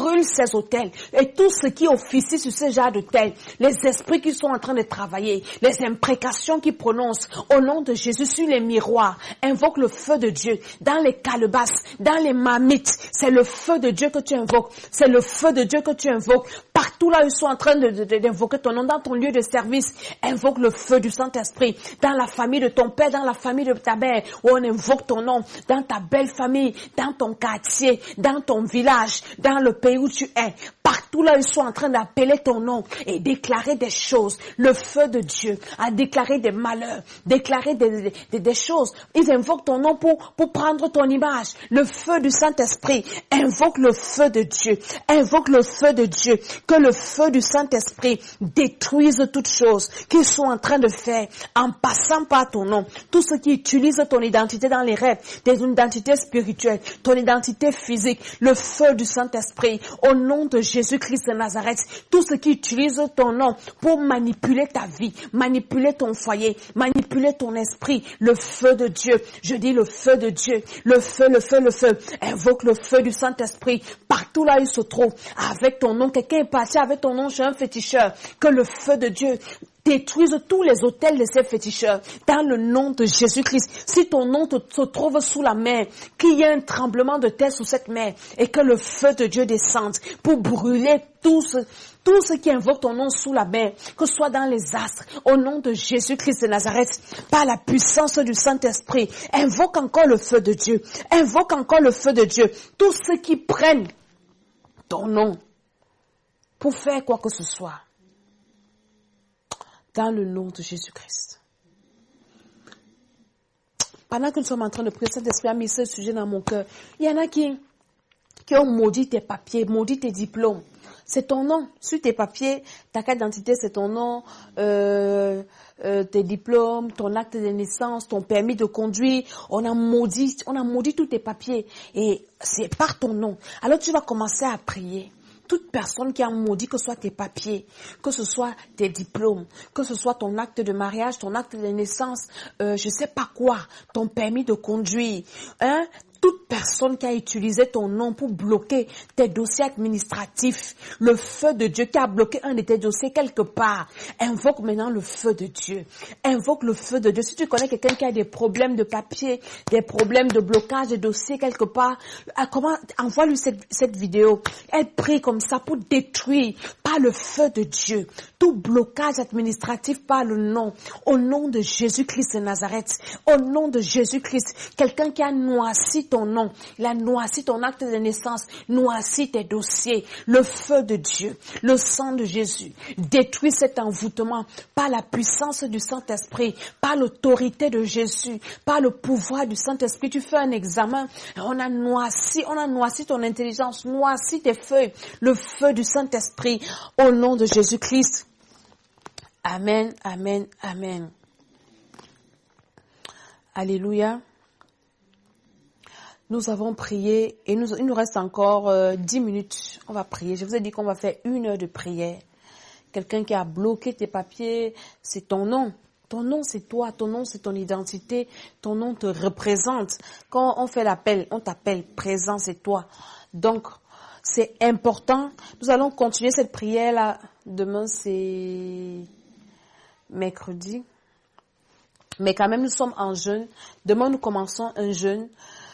et tout ce qui officie sur ce genre d'hôtel, les esprits qui sont en train de travailler, les imprécations qui prononcent au nom de Jésus sur les miroirs, invoque le feu de Dieu dans les calebasses, dans les marmites. C'est le feu de Dieu que tu invoques, c'est le feu de Dieu que tu invoques. Partout là, ils sont en train d'invoquer ton nom, dans ton lieu de service, invoque le feu du Saint-Esprit, dans la famille de ton père, dans la famille de ta mère, où on invoque ton nom, dans ta belle famille, dans ton quartier, dans ton village, dans le pays où tu es. Partout là, ils sont en train d'appeler ton nom et déclarer des choses. Le feu de Dieu a déclaré des malheurs, déclaré des choses. Ils invoquent ton nom pour prendre ton image. Le feu du Saint-Esprit invoque le feu de Dieu. Invoque le feu de Dieu. Que le feu du Saint-Esprit détruise toutes choses qu'ils sont en train de faire en passant par ton nom. Tout ce qui utilise ton identité dans les rêves, ton identité spirituelle, ton identité physique, le feu du Saint-Esprit, au nom de Jésus-Christ de Nazareth, tout ce qui utilise ton nom pour manipuler ta vie, manipuler ton foyer, manipuler ton esprit, le feu de Dieu. Je dis le feu de Dieu, le feu. Invoque le feu du Saint-Esprit partout là où il se trouve, avec ton nom. Quelqu'un est parti avec ton nom chez un féticheur, que le feu de Dieu détruise tous les hôtels de ces féticheurs dans le nom de Jésus-Christ. Si ton nom se trouve sous la mer, qu'il y ait un tremblement de terre sous cette mer et que le feu de Dieu descende pour brûler tout ce qui invoque ton nom sous la mer, que ce soit dans les astres, au nom de Jésus-Christ de Nazareth, par la puissance du Saint-Esprit. Invoque encore le feu de Dieu. Invoque encore le feu de Dieu. Tous ceux qui prennent ton nom pour faire quoi que ce soit, dans le nom de Jésus-Christ. Pendant que nous sommes en train de prier, cet esprit a mis ce sujet dans mon cœur. Il y en a qui ont maudit tes papiers, maudit tes diplômes. c'est ton nom. Sur tes papiers, ta carte d'identité, c'est ton nom, tes diplômes, ton acte de naissance, ton permis de conduire. On a maudit tous tes papiers. Et c'est par ton nom. Alors tu vas commencer à prier. Toute personne qui a maudit, que ce soit tes papiers, que ce soit tes diplômes, que ce soit ton acte de mariage, ton acte de naissance, je sais pas quoi, ton permis de conduire, toute personne qui a utilisé ton nom pour bloquer tes dossiers administratifs, le feu de Dieu qui a bloqué un de tes dossiers quelque part, invoque maintenant le feu de Dieu. Invoque le feu de Dieu. Si tu connais quelqu'un qui a des problèmes de papier, des problèmes de blocage de dossiers quelque part, envoie-lui cette vidéo. Elle prie comme ça pour détruire par le feu de Dieu tout blocage administratif par le nom. Au nom de Jésus-Christ de Nazareth. Au nom de Jésus-Christ. Quelqu'un qui a noirci ton nom, il a noirci ton acte de naissance, noirci tes dossiers. Le feu de Dieu, le sang de Jésus, détruit cet envoûtement par la puissance du Saint-Esprit, par l'autorité de Jésus, par le pouvoir du Saint-Esprit. Tu fais un examen, on a noirci ton intelligence, noirci tes feuilles, le feu du Saint-Esprit, au nom de Jésus-Christ. Amen, amen, amen. Alléluia. Nous avons prié et il nous reste encore 10 minutes. On va prier. Je vous ai dit qu'on va faire 1 heure de prière. Quelqu'un qui a bloqué tes papiers, c'est ton nom. Ton nom, c'est toi. Ton nom, c'est ton identité. Ton nom te représente. Quand on fait l'appel, on t'appelle. Présent, c'est toi. Donc, c'est important. Nous allons continuer cette prière-là. Demain, c'est mercredi. Mais quand même, nous sommes en jeûne. Demain, nous commençons un jeûne.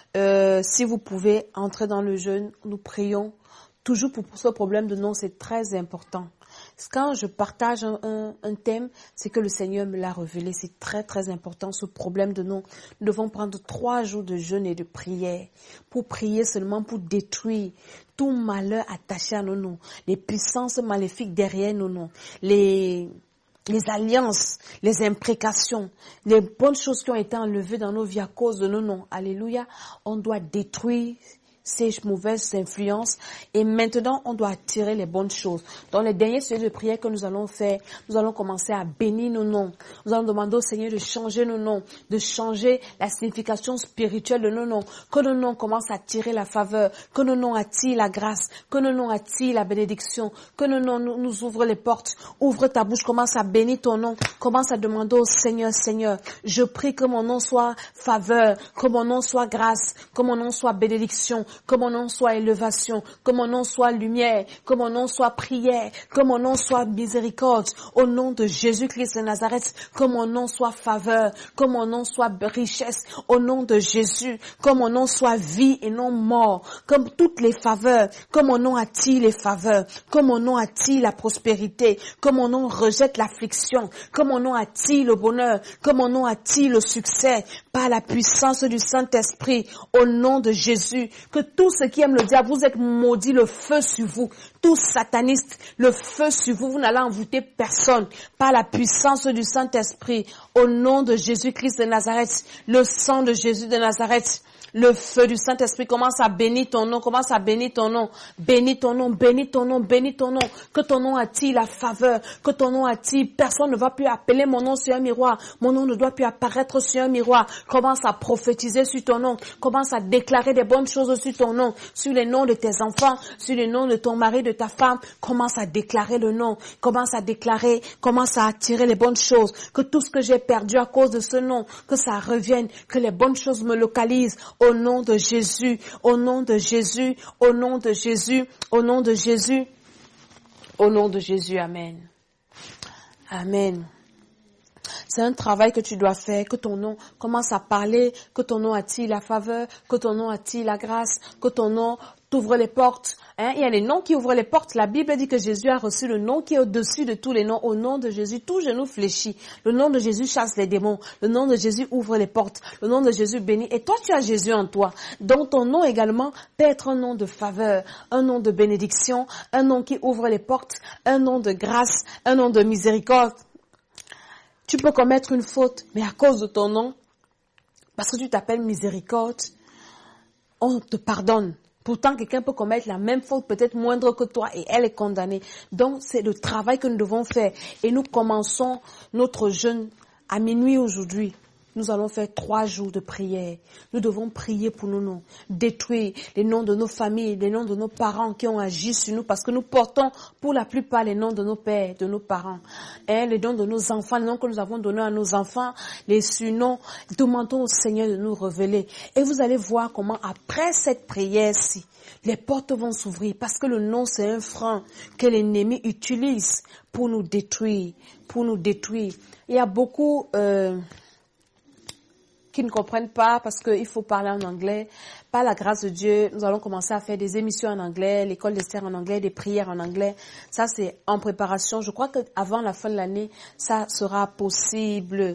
Si vous pouvez entrer dans le jeûne, nous prions. Toujours pour ce problème de nom, c'est très important. Quand je partage un thème, c'est que le Seigneur me l'a révélé. C'est très, très important, ce problème de nom. Nous devons prendre 3 jours de jeûne et de prière pour prier seulement pour détruire tout malheur attaché à nos noms, les puissances maléfiques derrière nos noms, les alliances, les imprécations, les bonnes choses qui ont été enlevées dans nos vies à cause de nos noms. Alléluia. On doit détruire ces mauvaises influences et maintenant on doit attirer les bonnes choses. Dans les derniers sujets de prière que nous allons faire, nous allons commencer à bénir nos noms. Nous allons demander au Seigneur de changer nos noms, de changer la signification spirituelle de nos noms, que nos noms commencent à attirer la faveur, que nos noms attirent la grâce, que nos noms attirent la bénédiction, que nos noms nous ouvrent les portes. Ouvre ta bouche, commence à bénir ton nom, commence à demander au Seigneur, Seigneur, je prie que mon nom soit faveur, que mon nom soit grâce, que mon nom soit bénédiction, que mon nom soit élévation, que mon nom soit lumière, que mon nom soit prière, que mon nom soit miséricorde, au nom de Jésus-Christ de Nazareth, que mon nom soit faveur, que mon nom soit richesse, au nom de Jésus, que mon nom soit vie et non mort, comme toutes les faveurs, que mon nom attire les faveurs, que mon nom attire la prospérité, que mon nom rejette l'affliction, que mon nom attire le bonheur, que mon nom attire le succès, par la puissance du Saint-Esprit, au nom de Jésus, que tous ceux qui aiment le diable, vous êtes maudits, le feu sur vous. Tous satanistes, le feu sur vous, vous n'allez envoûter personne. Par la puissance du Saint-Esprit, au nom de Jésus-Christ de Nazareth, le sang de Jésus de Nazareth, le feu du Saint-Esprit commence à bénir ton nom, commence à bénir ton nom, bénis ton nom, bénis ton nom, bénis ton nom, que ton nom attire la faveur, que ton nom attire, personne ne va plus appeler mon nom sur un miroir, mon nom ne doit plus apparaître sur un miroir, commence à prophétiser sur ton nom, commence à déclarer des bonnes choses sur ton nom, sur les noms de tes enfants, sur les noms de ton mari, de ta femme, commence à déclarer le nom, commence à déclarer, commence à attirer les bonnes choses, que tout ce que j'ai perdu à cause de ce nom, que ça revienne, que les bonnes choses me localisent, au nom de Jésus, au nom de Jésus, au nom de Jésus, au nom de Jésus, au nom de Jésus, amen. Amen. C'est un travail que tu dois faire, que ton nom commence à parler, que ton nom attire la faveur, que ton nom attire la grâce, que ton nom t'ouvre les portes. Il y a les noms qui ouvrent les portes. La Bible dit que Jésus a reçu le nom qui est au-dessus de tous les noms. Au nom de Jésus, tout genou fléchit. Le nom de Jésus chasse les démons. Le nom de Jésus ouvre les portes. Le nom de Jésus bénit. Et toi, tu as Jésus en toi. Donc ton nom également peut être un nom de faveur, un nom de bénédiction, un nom qui ouvre les portes, un nom de grâce, un nom de miséricorde. Tu peux commettre une faute, mais à cause de ton nom, parce que tu t'appelles miséricorde, on te pardonne. Pourtant, quelqu'un peut commettre la même faute, peut-être moindre que toi, et elle est condamnée. Donc, c'est le travail que nous devons faire. Et nous commençons notre jeûne à minuit aujourd'hui. Nous allons faire 3 jours de prière. Nous devons prier pour nos noms, détruire les noms de nos familles, les noms de nos parents qui ont agi sur nous, parce que nous portons pour la plupart les noms de nos pères, de nos parents, les noms de nos enfants, les noms que nous avons donnés à nos enfants, les surnoms. Demandons au Seigneur de nous révéler. Et vous allez voir comment après cette prière-ci, les portes vont s'ouvrir, parce que le nom c'est un frein que l'ennemi utilise pour nous détruire, Il y a beaucoup qui ne comprennent pas parce qu'il faut parler en anglais. Par la grâce de Dieu, nous allons commencer à faire des émissions en anglais, l'école d'Esther en anglais, des prières en anglais. Ça, c'est en préparation. Je crois qu'avant la fin de l'année, ça sera possible.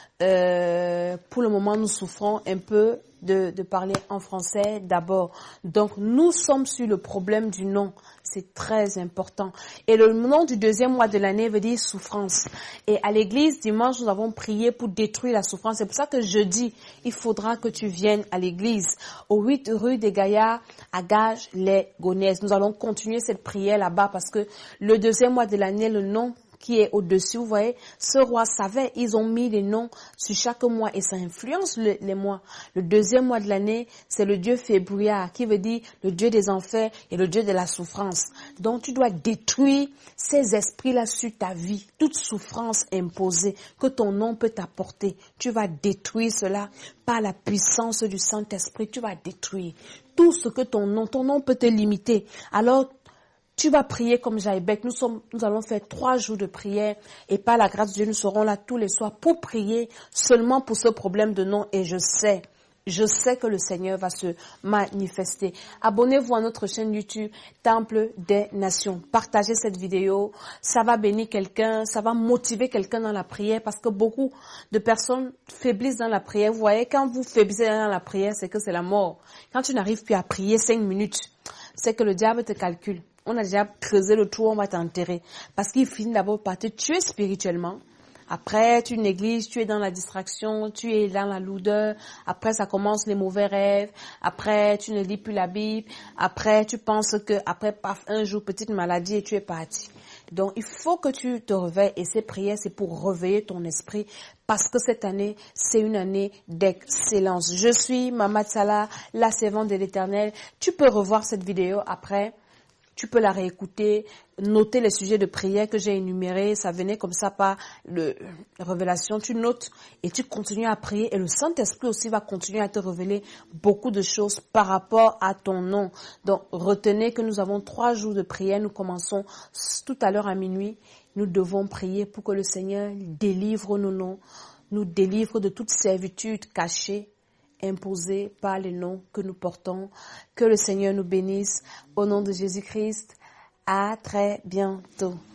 Pour le moment, nous souffrons un peu de parler en français d'abord. Donc, nous sommes sur le problème du nom. C'est très important. Et le nom du 2e mois de l'année veut dire souffrance. Et à l'église, dimanche, nous avons prié pour détruire la souffrance. C'est pour ça que jeudi, il faudra que tu viennes à l'église, au 8 rue des Gaillards, à Gages-les-Gonesse. Nous allons continuer cette prière là-bas parce que le 2e mois de l'année, le nom qui est au-dessus, vous voyez, ce roi savait, ils ont mis les noms sur chaque mois et ça influence les mois. Le 2e mois de l'année, c'est le dieu Fébruar, qui veut dire le dieu des enfers et le dieu de la souffrance. Donc tu dois détruire ces esprits-là sur ta vie, toute souffrance imposée que ton nom peut t'apporter. Tu vas détruire cela par la puissance du Saint-Esprit, tu vas détruire tout ce que ton nom peut te limiter. Alors, tu vas prier comme Jaïbek. Nous allons faire 3 jours de prière et par la grâce de Dieu, nous serons là tous les soirs pour prier seulement pour ce problème de nom et je sais que le Seigneur va se manifester. Abonnez-vous à notre chaîne YouTube Temple des Nations. Partagez cette vidéo. Ça va bénir quelqu'un, ça va motiver quelqu'un dans la prière parce que beaucoup de personnes faiblissent dans la prière. Vous voyez, quand vous faiblissez dans la prière, c'est que c'est la mort. Quand tu n'arrives plus à prier 5 minutes, c'est que le diable te calcule. On a déjà creusé le trou, on va t'enterrer. Parce qu'il finit d'abord par te tuer spirituellement. Après, tu négliges, tu es dans la distraction, tu es dans la lourdeur. Après, ça commence les mauvais rêves. Après, tu ne lis plus la Bible. Après, tu penses que, après, paf, un jour, petite maladie et tu es parti. Donc, il faut que tu te réveilles et ces prières, c'est pour réveiller ton esprit parce que cette année, c'est une année d'excellence. Je suis Mama Tsala, la servante de l'Éternel. Tu peux revoir cette vidéo après. Tu peux la réécouter, noter les sujets de prière que j'ai énumérés. Ça venait comme ça par révélation. Tu notes et tu continues à prier. Et le Saint-Esprit aussi va continuer à te révéler beaucoup de choses par rapport à ton nom. Donc, retenez que nous avons 3 jours de prière. Nous commençons tout à l'heure à minuit. Nous devons prier pour que le Seigneur délivre nos noms, nous délivre de toute servitude cachée, imposés par les noms que nous portons. Que le Seigneur nous bénisse. Au nom de Jésus-Christ, à très bientôt.